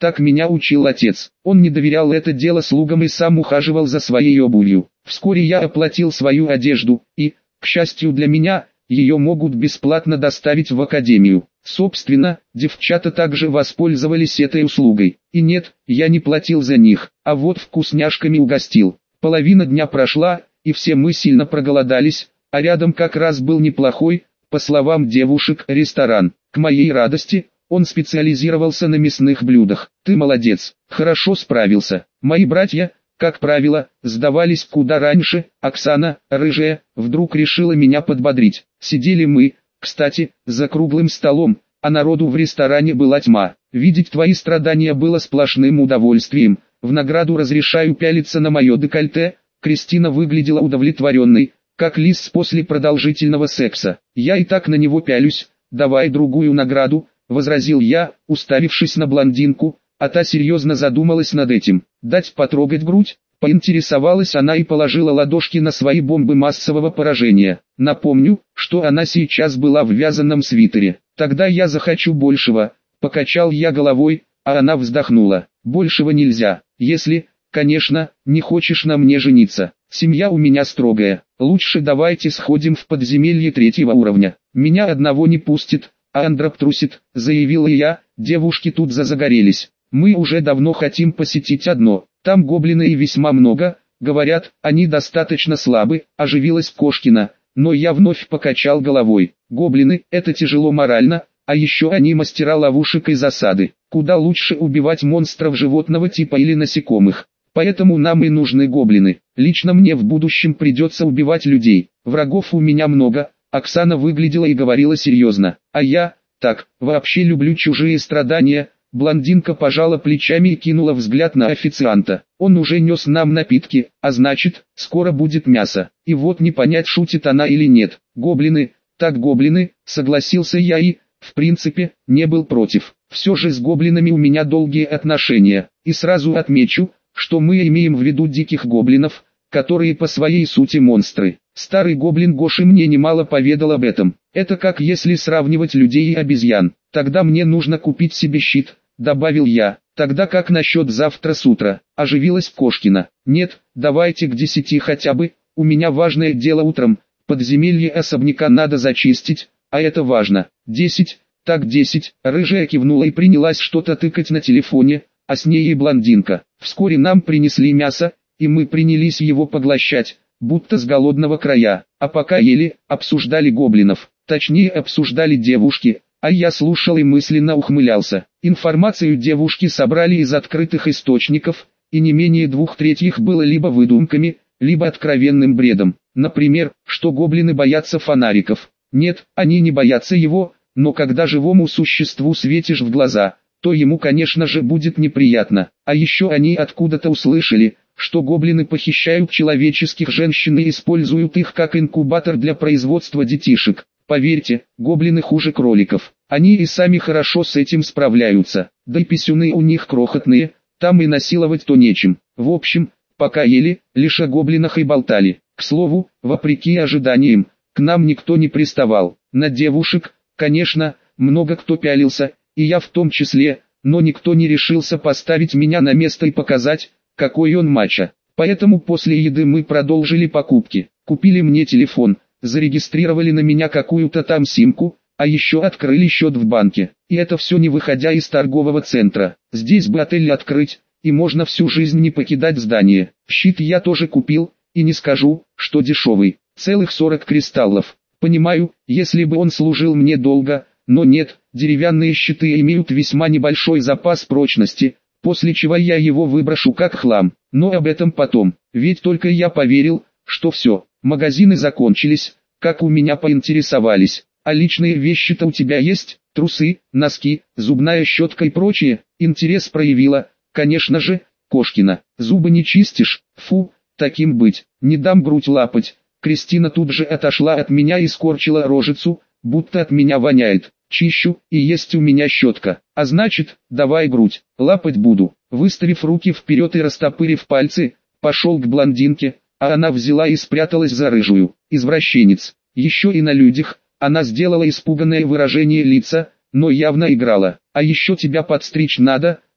Так меня учил отец. Он не доверял это дело слугам и сам ухаживал за своей обувью. Вскоре я оплатил свою одежду, и, к счастью для меня, ее могут бесплатно доставить в академию. Собственно, девчата также воспользовались этой услугой. И нет, я не платил за них, а вот вкусняшками угостил. Половина дня прошла, и все мы сильно проголодались, а рядом как раз был неплохой, по словам девушек, ресторан. К моей радости, он специализировался на мясных блюдах. Ты молодец, хорошо справился. Мои братья, как правило, сдавались куда раньше. Оксана, рыжая, вдруг решила меня подбодрить. Сидели мы, кстати, за круглым столом, а народу в ресторане была тьма. Видеть твои страдания было сплошным удовольствием. В награду разрешаю пялиться на мое декольте. Кристина выглядела удовлетворенной, как лис после продолжительного секса. Я и так на него пялюсь. Давай другую награду, возразил я, уставившись на блондинку, а та серьезно задумалась над этим. Дать потрогать грудь? Поинтересовалась она и положила ладошки на свои бомбы массового поражения. Напомню, что она сейчас была в вязаном свитере. Тогда я захочу большего. Покачал я головой, а она вздохнула. Большего нельзя, если, конечно, не хочешь на мне жениться. Семья у меня строгая. Лучше давайте сходим в подземелье 3-го уровня. Меня одного не пустит, а Андроп трусит, заявила я. Девушки тут загорелись. Мы уже давно хотим посетить одно. Там гоблины и весьма много, говорят, они достаточно слабы, оживилась Кошкина, но я вновь покачал головой. Гоблины, это тяжело морально, а еще они мастера ловушек и засады. Куда лучше убивать монстров животного типа или насекомых. Поэтому нам и нужны гоблины. Лично мне в будущем придется убивать людей. Врагов у меня много. Оксана выглядела и говорила серьезно. А я, так, вообще люблю чужие страдания. Блондинка пожала плечами и кинула взгляд на официанта. Он уже нес нам напитки, а значит, скоро будет мясо. И вот не понять, шутит она или нет. Гоблины, так гоблины, согласился я и, в принципе, не был против. Все же с гоблинами у меня долгие отношения. И сразу отмечу, что мы имеем в виду диких гоблинов, которые по своей сути монстры. Старый гоблин Гоши мне немало поведал об этом. Это как если сравнивать людей и обезьян. Тогда мне нужно купить себе щит, добавил я. Тогда как насчет завтра с утра? Оживилась Кошкина. Нет, давайте к 10 хотя бы, у меня важное дело утром. Подземелье особняка надо зачистить, а это важно. 10, так 10. Рыжая кивнула и принялась что-то тыкать на телефоне, а с ней и блондинка. Вскоре нам принесли мясо, и мы принялись его поглощать, будто с голодного края. А пока ели, обсуждали гоблинов, точнее обсуждали девушки, а я слушал и мысленно ухмылялся. Информацию девушки собрали из открытых источников, и не менее 2/3 было либо выдумками, либо откровенным бредом. Например, что гоблины боятся фонариков. Нет, они не боятся его, но когда живому существу светишь в глаза, то ему, конечно же, будет неприятно. А еще они откуда-то услышали, что гоблины похищают человеческих женщин и используют их как инкубатор для производства детишек. Поверьте, гоблины хуже кроликов. Они и сами хорошо с этим справляются. Да и писюны у них крохотные, там и насиловать-то нечем. В общем, пока ели, лишь о гоблинах и болтали. К слову, вопреки ожиданиям, к нам никто не приставал. На девушек, конечно, много кто пялился, и я в том числе, но никто не решился поставить меня на место и показать, какой он мачо. Поэтому после еды мы продолжили покупки. Купили мне телефон, зарегистрировали на меня какую-то там симку, а еще открыли счет в банке. И это все не выходя из торгового центра. Здесь бы отель открыть, и можно всю жизнь не покидать здание. Щит я тоже купил, и не скажу, что дешевый. Целых 40 кристаллов. Понимаю, если бы он служил мне долго, но нет, деревянные щиты имеют весьма небольшой запас прочности, после чего я его выброшу как хлам. Но об этом потом, ведь только я поверил, что все, магазины закончились, как у меня поинтересовались. А личные вещи-то у тебя есть? Трусы, носки, зубная щетка и прочее? Интерес проявила, конечно же, Кошкина. Зубы не чистишь? Фу, таким быть, не дам грудь лапать. Кристина тут же отошла от меня и скорчила рожицу, будто от меня воняет. Чищу, и есть у меня щетка. А значит, давай грудь, лапать буду. Выставив руки вперед и растопырив пальцы, пошел к блондинке, а она взяла и спряталась за рыжую. Извращенец. Еще и на людях, она сделала испуганное выражение лица, но явно играла. А еще тебя подстричь надо,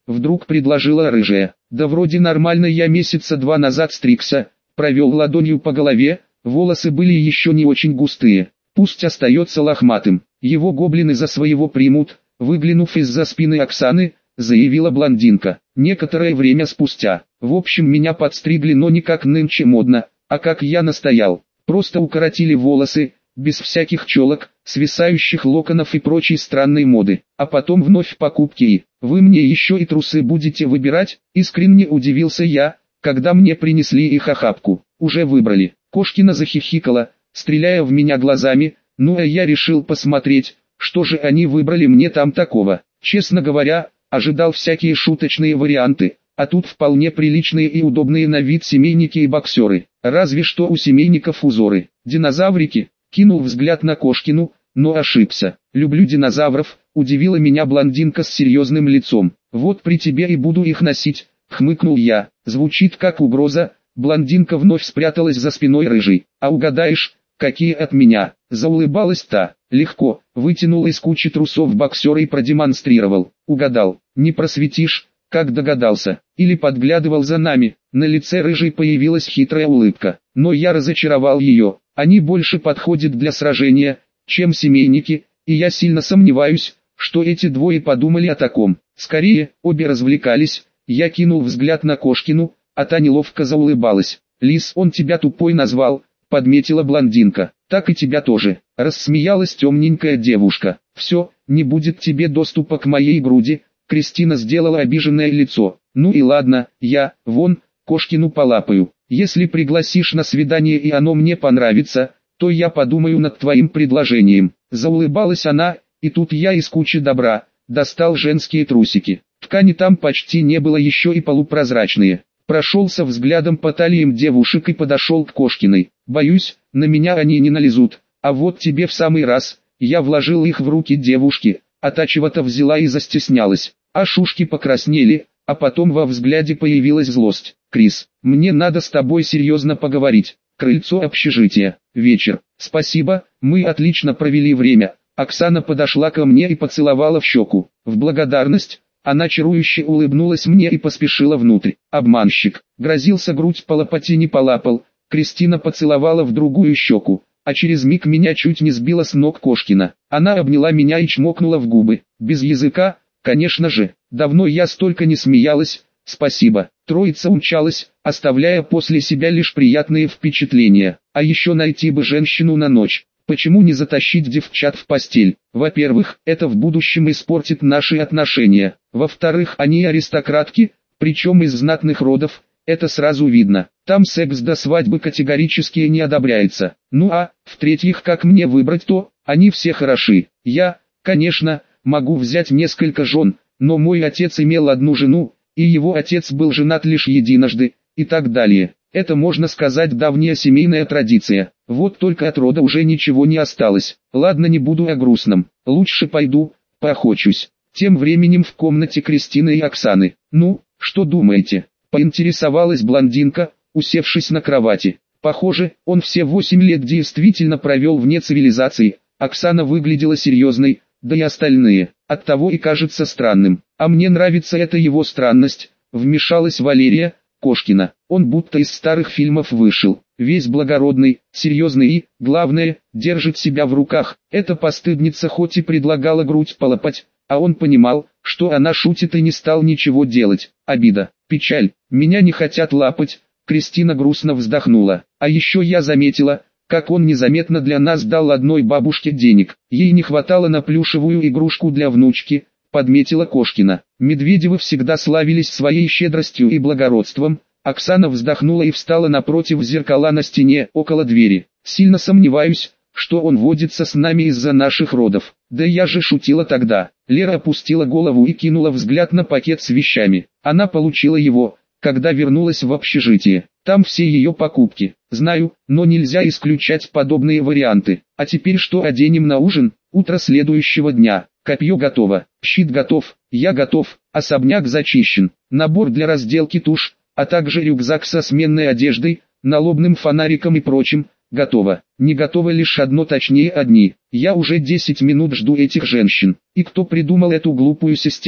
вдруг предложила рыжая. Да вроде нормально, я месяца 2 назад стригся, провел ладонью по голове, волосы были еще не очень густые, пусть остается лохматым, его гоблины за своего примут, выглянув из-за спины Оксаны, заявила блондинка. Некоторое время спустя, в общем меня подстригли, но не как нынче модно, а как я настоял, просто укоротили волосы, без всяких челок, свисающих локонов и прочей странной моды, а потом вновь покупки и «Вы мне еще и трусы будете выбирать?» Искренне удивился я, когда мне принесли их охапку. «Уже выбрали». Кошкина захихикала, стреляя в меня глазами, ну а я решил посмотреть, что же они выбрали мне там такого. Честно говоря, ожидал всякие шуточные варианты, а тут вполне приличные и удобные на вид семейники и боксеры. Разве что у семейников узоры. Динозаврики. Кинул взгляд на Кошкину, но ошибся. «Люблю динозавров», удивила меня блондинка с серьезным лицом. «Вот при тебе и буду их носить», хмыкнул я. Звучит как угроза. Блондинка вновь спряталась за спиной рыжей. «А угадаешь, какие от меня?» Заулыбалась та. Легко, вытянул из кучи трусов боксера и продемонстрировал. «Угадал, не просветишь, как догадался, или подглядывал за нами». На лице рыжей появилась хитрая улыбка, но я разочаровал ее. Они больше подходят для сражения, чем семейники, и я сильно сомневаюсь, что эти двое подумали о таком. Скорее, обе развлекались. Я кинул взгляд на Кошкину, а та неловко заулыбалась. «Лис, он тебя тупой назвал», подметила блондинка. «Так и тебя тоже», рассмеялась темненькая девушка. «Все, не будет тебе доступа к моей груди», Кристина сделала обиженное лицо. «Ну и ладно, я, вон, Кошкину полапаю. Если пригласишь на свидание и оно мне понравится, то я подумаю над твоим предложением». Заулыбалась она, и тут я из кучи добра достал женские трусики. Ткани там почти не было, еще и полупрозрачные. Прошелся взглядом по талиям девушек и подошел к Кошкиной. «Боюсь, на меня они не налезут, а вот тебе в самый раз». Я вложил их в руки девушки, а та чего-то взяла и застеснялась. Аж ушки покраснели, а потом во взгляде появилась злость. «Крис, мне надо с тобой серьезно поговорить». Крыльцо общежития. Вечер. «Спасибо, мы отлично провели время». Оксана подошла ко мне и поцеловала в щеку. В благодарность она чарующе улыбнулась мне и поспешила внутрь. Обманщик. Грозился грудь полопать и не полапал. Кристина поцеловала в другую щеку, а через миг меня чуть не сбила с ног Кошкина. Она обняла меня и чмокнула в губы. Без языка, конечно же. Давно я столько не смеялась. «Спасибо». Троица умчалась, оставляя после себя лишь приятные впечатления. А еще найти бы женщину на ночь. Почему не затащить девчат в постель? Во-первых, это в будущем испортит наши отношения. Во-вторых, они аристократки, причем из знатных родов, это сразу видно. Там секс до свадьбы категорически не одобряется. Ну а, в-третьих, как мне выбрать то, они все хороши. Я, конечно, могу взять несколько жен, но мой отец имел одну жену, и его отец был женат лишь единожды, и так далее. Это, можно сказать, давняя семейная традиция. Вот только от рода уже ничего не осталось. Ладно, не буду о грустном. Лучше пойду, поохочусь. Тем временем в комнате Кристины и Оксаны. «Ну, что думаете?» — поинтересовалась блондинка, усевшись на кровати. Похоже, он все 8 лет действительно провел вне цивилизации. Оксана выглядела серьезной, да и остальные. Оттого и кажется странным. «А мне нравится эта его странность», — вмешалась Валерия Кошкина. «Он будто из старых фильмов вышел, весь благородный, серьезный и, главное, держит себя в руках». Эта постыдница хоть и предлагала грудь полопать, а он понимал, что она шутит и не стал ничего делать. Обида, печаль, меня не хотят лапать. Кристина грустно вздохнула. А еще я заметила, как он незаметно для нас дал одной бабушке денег. Ей не хватало на плюшевую игрушку для внучки, подметила Кошкина. Медведевы всегда славились своей щедростью и благородством. Оксана вздохнула и встала напротив зеркала на стене, около двери. Сильно сомневаюсь, что он водится с нами из-за наших родов. Да я же шутила тогда. Лера опустила голову и кинула взгляд на пакет с вещами. Она получила его, когда вернулась в общежитие. Там все ее покупки. Знаю, но нельзя исключать подобные варианты. А теперь что оденем на ужин? Утро следующего дня. Копье готово, щит готов, я готов, особняк зачищен. Набор для разделки туш, а также рюкзак со сменной одеждой, налобным фонариком и прочим. Готово. Не готово лишь одно, точнее одни. Я уже 10 минут жду этих женщин. И кто придумал эту глупую систему?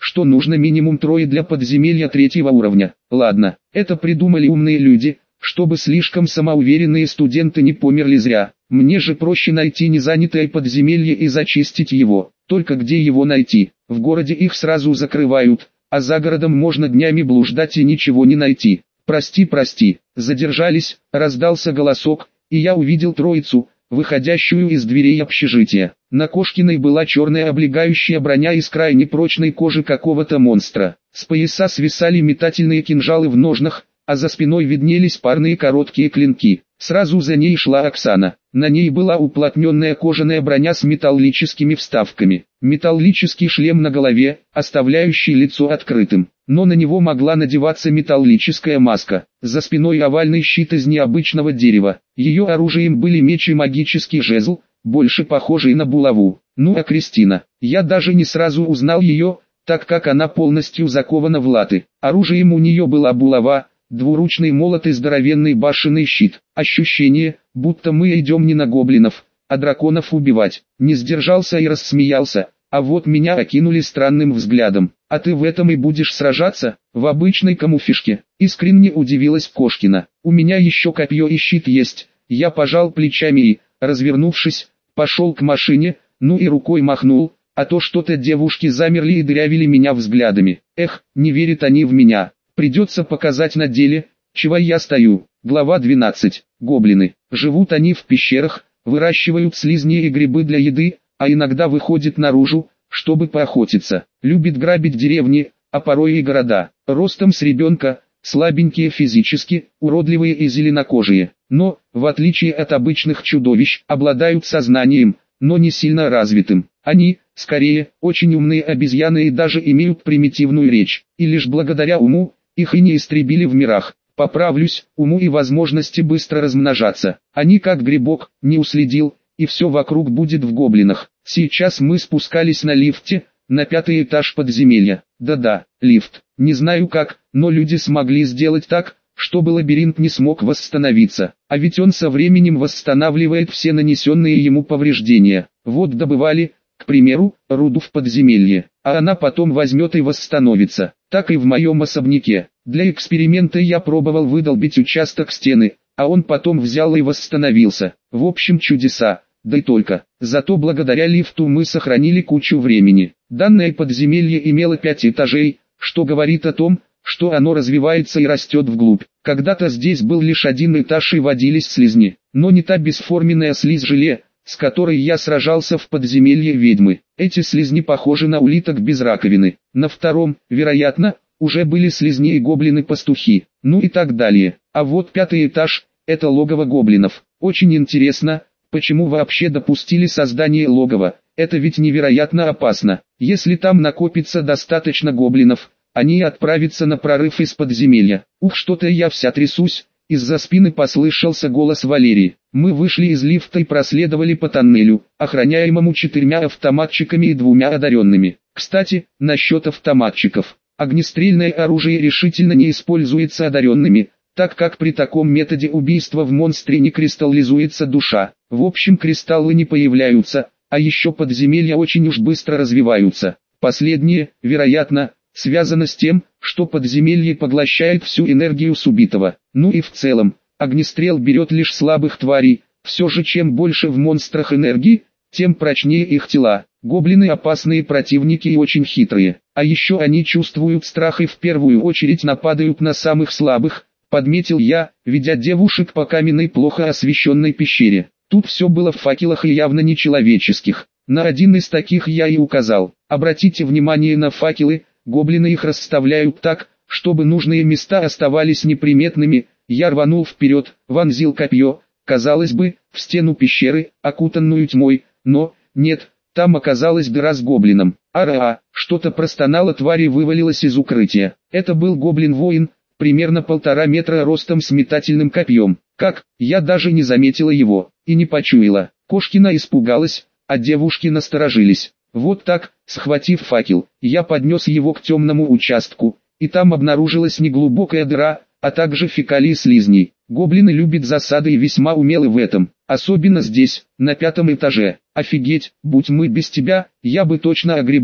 что нужно минимум 3 для подземелья 3-го уровня. Ладно, это придумали умные люди, чтобы слишком самоуверенные студенты не померли зря. Мне же проще найти незанятое подземелье и зачистить его. Только где его найти? В городе их сразу закрывают, а за городом можно днями блуждать и ничего не найти. Прости, задержались, раздался голосок, и я увидел троицу, выходящую из дверей общежития. На Кошкиной была черная облегающая броня из крайне прочной кожи какого-то монстра. С пояса свисали метательные кинжалы в ножнах, а за спиной виднелись парные короткие клинки. Сразу за ней шла Оксана. На ней была уплотненная кожаная броня с металлическими вставками. Металлический шлем на голове, оставляющий лицо открытым. Но на него могла надеваться металлическая маска. За спиной овальный щит из необычного дерева. Ее оружием были меч и магический жезл, больше похожий на булаву. Ну а Кристина, я даже не сразу узнал ее, так как она полностью закована в латы. Оружием у нее была булава, двуручный молот и здоровенный башенный щит. Ощущение, будто мы идем не на гоблинов, а драконов убивать. Не сдержался и рассмеялся, а вот меня окинули странным взглядом. А ты в этом и будешь сражаться? В обычной камуфляжке? Искренне удивилась Кошкина. У меня еще копье и щит есть. Я пожал плечами и, развернувшись, пошел к машине, ну и рукой махнул, а то что-то девушки замерли и дырявили меня взглядами. Эх, не верят они в меня. Придется показать на деле, чего я стою. Глава 12. Гоблины. Живут они в пещерах, выращивают слизни и грибы для еды, а иногда выходят наружу, чтобы поохотиться. Любят грабить деревни, а порой и города. Ростом с ребенка, слабенькие физически, уродливые и зеленокожие. Но, в отличие от обычных чудовищ, обладают сознанием, но не сильно развитым. Они, скорее, очень умные обезьяны и даже имеют примитивную речь. И лишь благодаря уму, их и не истребили в мирах. Поправлюсь, уму и возможности быстро размножаться. Они как грибок, не уследил, и все вокруг будет в гоблинах. Сейчас мы спускались на лифте, на 5-й этаж подземелья. Да-да, лифт. Не знаю как, но люди смогли сделать так, чтобы лабиринт не смог восстановиться. А ведь он со временем восстанавливает все нанесенные ему повреждения. Вот добывали, к примеру, руду в подземелье, а она потом возьмет и восстановится. Так и в моем особняке. Для эксперимента я пробовал выдолбить участок стены, а он потом взял и восстановился. В общем, чудеса. Да и только. Зато благодаря лифту мы сохранили кучу времени. Данное подземелье имело 5 этажей, что говорит о том, что оно развивается и растет вглубь. Когда-то здесь был лишь 1 этаж и водились слизни, но не та бесформенная слизь-желе, с которой я сражался в подземелье ведьмы. Эти слизни похожи на улиток без раковины. На 2-м, вероятно, уже были слизни и гоблины-пастухи, ну и так далее. А вот 5-й этаж – это логово гоблинов. Очень интересно, почему вообще допустили создание логова. Это ведь невероятно опасно. Если там накопится достаточно гоблинов, они отправятся на прорыв из подземелья. Ух, что-то я вся трясусь. Из-за спины послышался голос Валерии. Мы вышли из лифта и проследовали по тоннелю, охраняемому 4 автоматчиками и 2 одаренными. Кстати, насчет автоматчиков. Огнестрельное оружие решительно не используется одаренными, так как при таком методе убийства в монстре не кристаллизуется душа. В общем, кристаллы не появляются, а еще подземелья очень уж быстро развиваются. Последнее, вероятно, связано с тем, что подземелье поглощает всю энергию с убитого. Ну и в целом, огнестрел берет лишь слабых тварей. Все же чем больше в монстрах энергии, тем прочнее их тела. Гоблины опасные противники и очень хитрые. А еще они чувствуют страх и в первую очередь нападают на самых слабых, подметил я, ведя девушек по каменной плохо освещенной пещере. Тут все было в факелах и явно нечеловеческих. На один из таких я и указал. Обратите внимание на факелы, гоблины их расставляют так, чтобы нужные места оставались неприметными. Я рванул вперед, вонзил копье, казалось бы, в стену пещеры, окутанную тьмой, но, нет, там оказалась дыра с гоблином. Ара-а, что-то простонало, тварь и вывалилась из укрытия. Это был гоблин-воин, примерно 1,5 метра ростом с метательным копьем. Как, я даже не заметила его, и не почуяла. Кошкина испугалась, а девушки насторожились. Вот так, схватив факел, я поднес его к темному участку, и там обнаружилась неглубокая дыра, а также фекалии слизней. Гоблины любят засады и весьма умелы в этом, особенно здесь, на 5-м этаже. Офигеть, будь мы без тебя, я бы точно огребла.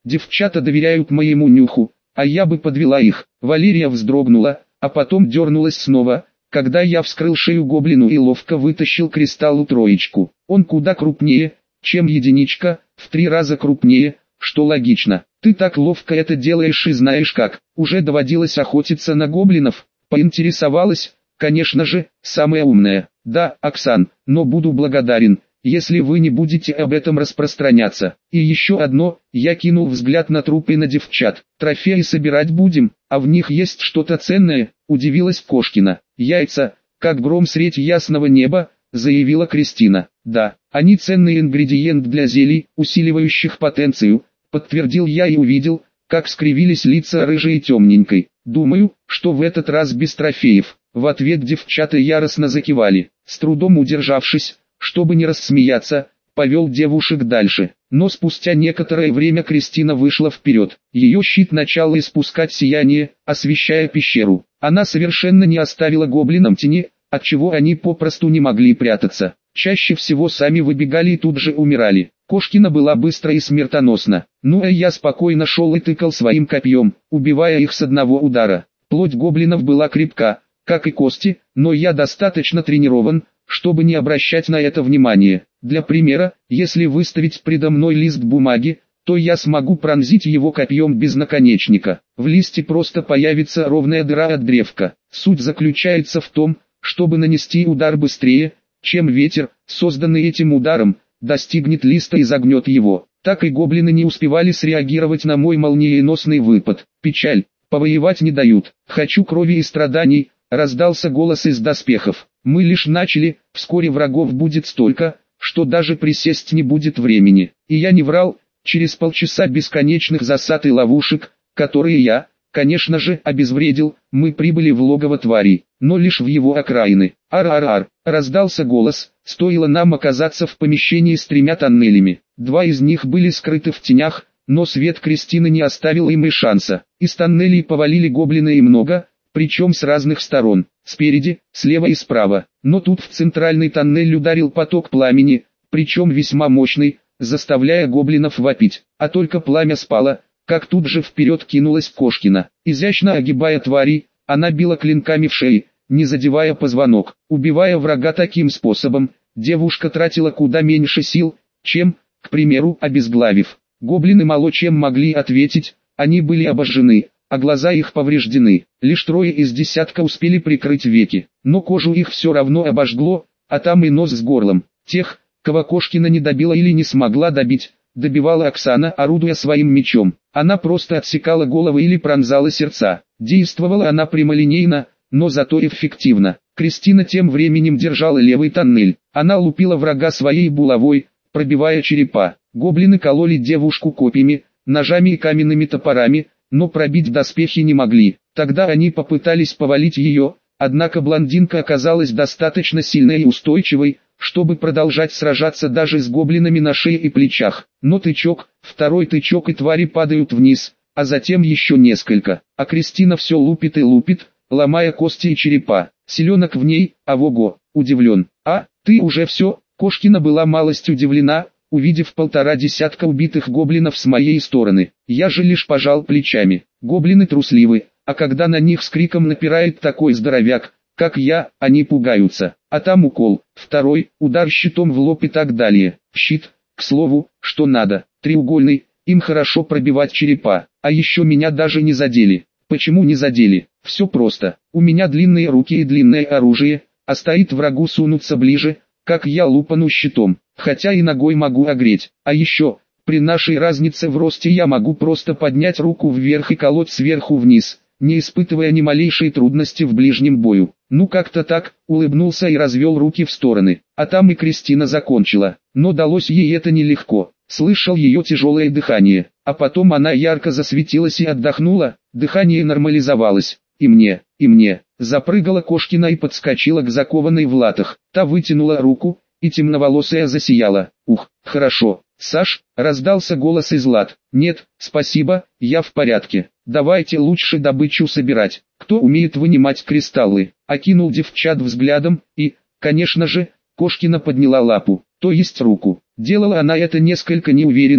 Девчата доверяют моему нюху, а я бы подвела их. Валерия вздрогнула, а потом дернулась снова, когда я вскрыл шею гоблину и ловко вытащил кристаллу троечку. Он куда крупнее, чем единичка, в 3 раза крупнее, что логично. Ты так ловко это делаешь и знаешь как. Уже доводилось охотиться на гоблинов, поинтересовалась, конечно же, самая умная. Да, Оксан, но буду благодарен, если вы не будете об этом распространяться. И еще одно, я кинул взгляд на трупы и на девчат. Трофеи собирать будем, а в них есть что-то ценное, удивилась Кошкина. Яйца, как гром средь ясного неба, заявила Кристина. Да, они ценный ингредиент для зелий, усиливающих потенцию, подтвердил я и увидел, как скривились лица рыжей и темненькой. Думаю, что в этот раз без трофеев. В ответ девчата яростно закивали. С трудом удержавшись, чтобы не рассмеяться, повел девушек дальше. Но спустя некоторое время Кристина вышла вперед. Ее щит начал испускать сияние, освещая пещеру. Она совершенно не оставила гоблинам тени, отчего они попросту не могли прятаться. Чаще всего сами выбегали и тут же умирали. Кошкина была быстра и смертоносна. Ну а я спокойно шел и тыкал своим копьем, убивая их с одного удара. Плоть гоблинов была крепка, как и кости, но я достаточно тренирован, чтобы не обращать на это внимания. Для примера, если выставить предо мной лист бумаги, то я смогу пронзить его копьем без наконечника. В листе просто появится ровная дыра от древка. Суть заключается в том, чтобы нанести удар быстрее, чем ветер, созданный этим ударом, достигнет листа и загнет его. Так и гоблины не успевали среагировать на мой молниеносный выпад. Печаль, повоевать не дают. Хочу крови и страданий, раздался голос из доспехов. Мы лишь начали, вскоре врагов будет столько, что даже присесть не будет времени. И я не врал, через полчаса бесконечных засад и ловушек, которые я, конечно же, обезвредил, мы прибыли в логово тварей, но лишь в его окраины. Ар-ар-ар, раздался голос, стоило нам оказаться в помещении с 3 тоннелями. 2 из них были скрыты в тенях, но свет Кристины не оставил им и шанса. Из тоннелей повалили гоблины и много, причем с разных сторон, спереди, слева и справа. Но тут в центральный тоннель ударил поток пламени, причем весьма мощный, заставляя гоблинов вопить. А только пламя спало, как тут же вперед кинулась Кошкина. Изящно огибая тварей, она била клинками в шее, не задевая позвонок. Убивая врага таким способом, девушка тратила куда меньше сил, чем, к примеру, обезглавив. Гоблины мало чем могли ответить, они были обожжены, а глаза их повреждены. Лишь 3 из десятка успели прикрыть веки, но кожу их все равно обожгло, а там и нос с горлом. Тех, кого Кошкина не добила или не смогла добить, добивала Оксана, орудуя своим мечом. Она просто отсекала головы или пронзала сердца. Действовала она прямолинейно, но зато эффективно. Кристина тем временем держала левый тоннель. Она лупила врага своей булавой, пробивая черепа. Гоблины кололи девушку копьями, ножами и каменными топорами, но пробить доспехи не могли. Тогда они попытались повалить ее, однако блондинка оказалась достаточно сильной и устойчивой, чтобы продолжать сражаться даже с гоблинами на шее и плечах. Но тычок, второй тычок и твари падают вниз, а затем еще несколько. А Кристина все лупит и лупит, ломая кости и черепа. Селенок в ней, ого-го, удивлен. А, ты уже все? Кошкина была малость удивлена, увидев 1,5 десятка убитых гоблинов с моей стороны. Я же лишь пожал плечами. Гоблины трусливы, а когда на них с криком напирает такой здоровяк, как я, они пугаются. А там укол, второй, удар щитом в лоб и так далее. Щит, к слову, что надо, треугольный, им хорошо пробивать черепа. А еще меня даже не задели. Почему не задели? Все просто. У меня длинные руки и длинное оружие, а стоит врагу сунуться ближе, как я лупану щитом. Хотя и ногой могу огреть. А еще, при нашей разнице в росте я могу просто поднять руку вверх и колоть сверху вниз, не испытывая ни малейшей трудности в ближнем бою. Ну как-то так, улыбнулся и развел руки в стороны. А там и Кристина закончила. Но далось ей это нелегко. Слышал ее тяжелое дыхание. А потом она ярко засветилась и отдохнула, дыхание нормализовалось. И мне. Запрыгала Кошкина и подскочила к закованной в латах. Та вытянула руку, и темноволосая засияла. Ух, хорошо. Саш, раздался голос из лат. Нет, спасибо, я в порядке. Давайте лучше добычу собирать. Кто умеет вынимать кристаллы? Окинул девчат взглядом, и, конечно же, Кошкина подняла лапу, то есть руку. Делала она это несколько неуверенно,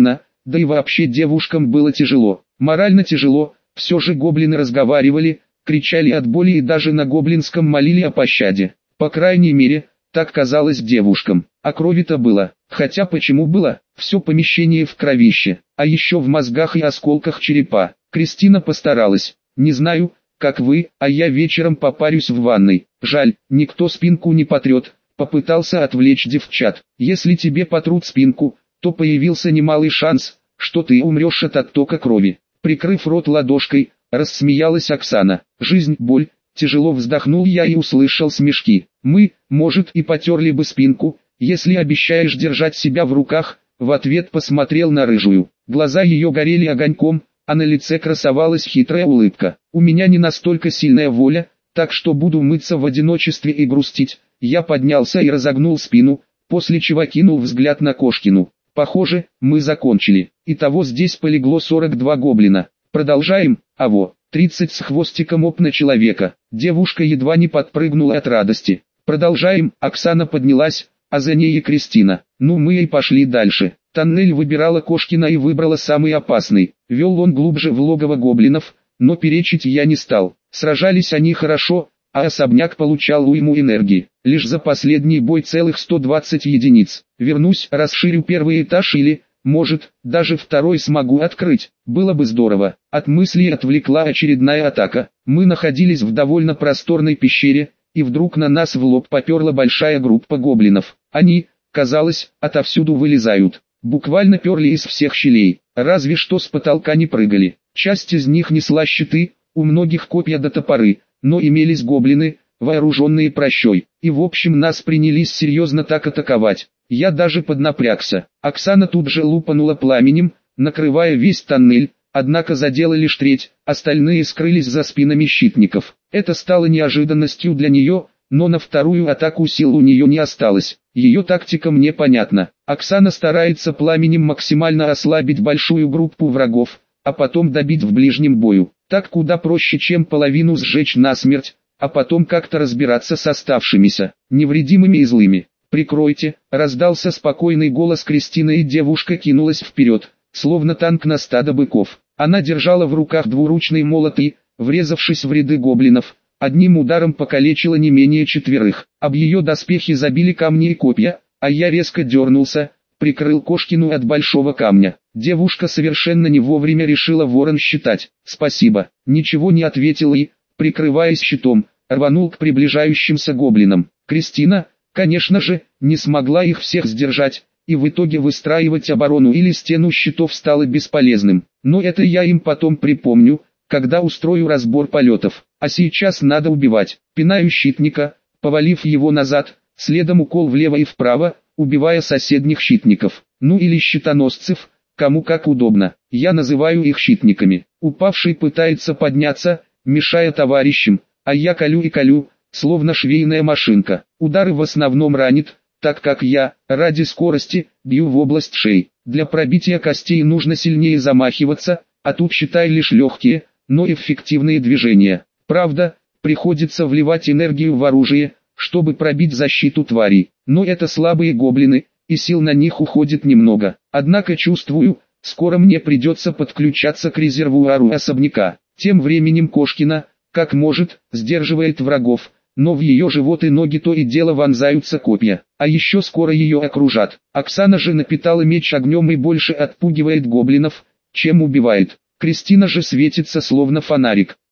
да и вообще девушкам было тяжело, морально тяжело, все же гоблины разговаривали, кричали от боли и даже на гоблинском молили о пощаде. По крайней мере, так казалось девушкам, а крови-то было, хотя почему было, все помещение в кровище, а еще в мозгах и осколках черепа. Кристина постаралась, не знаю, как вы, а я вечером попарюсь в ванной, жаль, никто спинку не потрет, попытался отвлечь девчат. Если тебе потрут спинку, то появился немалый шанс, что ты умрешь от оттока крови. Прикрыв рот ладошкой, рассмеялась Оксана. Жизнь, боль. Тяжело вздохнул я и услышал смешки. Мы, может, и потерли бы спинку, если обещаешь держать себя в руках. В ответ посмотрел на рыжую. Глаза ее горели огоньком, а на лице красовалась хитрая улыбка. У меня не настолько сильная воля, так что буду мыться в одиночестве и грустить. Я поднялся и разогнул спину, после чего кинул взгляд на Кошкину. Похоже, мы закончили. Итого здесь полегло 42 гоблина. Продолжаем, аво. 30 с хвостиком оп на человека. Девушка едва не подпрыгнула от радости. Продолжаем, Оксана поднялась, а за ней и Кристина. Ну мы и пошли дальше. Тоннель выбирала Кошкина и выбрала самый опасный. Вел он глубже в логово гоблинов, но перечить я не стал. Сражались они хорошо, а особняк получал уйму энергии. Лишь за последний бой целых 120 единиц. Вернусь, расширю первый этаж или... Может, даже второй смогу открыть, было бы здорово. От мысли отвлекла очередная атака. Мы находились в довольно просторной пещере, и вдруг на нас в лоб поперла большая группа гоблинов. Они, казалось, отовсюду вылезают. Буквально перли из всех щелей, разве что с потолка не прыгали. Часть из них несла щиты, у многих копья да топоры, но имелись гоблины, вооруженные прощой. И в общем нас принялись серьезно так атаковать. Я даже поднапрягся. Оксана тут же лупанула пламенем, накрывая весь тоннель, однако задела лишь треть, остальные скрылись за спинами щитников. Это стало неожиданностью для нее, но на вторую атаку сил у нее не осталось. Ее тактика мне понятна. Оксана старается пламенем максимально ослабить большую группу врагов, а потом добить в ближнем бою. Так куда проще, чем половину сжечь насмерть, а потом как-то разбираться с оставшимися, невредимыми и злыми. «Прикройте!» — раздался спокойный голос Кристины, и девушка кинулась вперед, словно танк на стадо быков. Она держала в руках двуручный молот и, врезавшись в ряды гоблинов, одним ударом покалечила не менее 4. Об ее доспехи забили камни и копья, а я резко дернулся, прикрыл Кошкину от большого камня. Девушка совершенно не вовремя решила ворон считать. «Спасибо!» Ничего не ответил и, прикрываясь щитом, рванул к приближающимся гоблинам. Кристина, конечно же, не смогла их всех сдержать, и в итоге выстраивать оборону или стену щитов стало бесполезным. Но это я им потом припомню, когда устрою разбор полетов. А сейчас надо убивать. Пинаю щитника, повалив его назад, следом укол влево и вправо, убивая соседних щитников. Ну или щитоносцев, кому как удобно. Я называю их щитниками. Упавший пытается подняться, мешая товарищам, а я колю и колю, словно швейная машинка. Удары в основном ранит, так как я, ради скорости, бью в область шеи. Для пробития костей нужно сильнее замахиваться, а тут считай лишь легкие, но эффективные движения. Правда, приходится вливать энергию в оружие, чтобы пробить защиту тварей. Но это слабые гоблины, и сил на них уходит немного. Однако чувствую, скоро мне придется подключаться к резервуару особняка. Тем временем Кошкина, как может, сдерживает врагов, но в ее живот и ноги то и дело вонзаются копья. А еще скоро ее окружат. Оксана же напитала меч огнем и больше отпугивает гоблинов, чем убивает. Кристина же светится словно фонарик.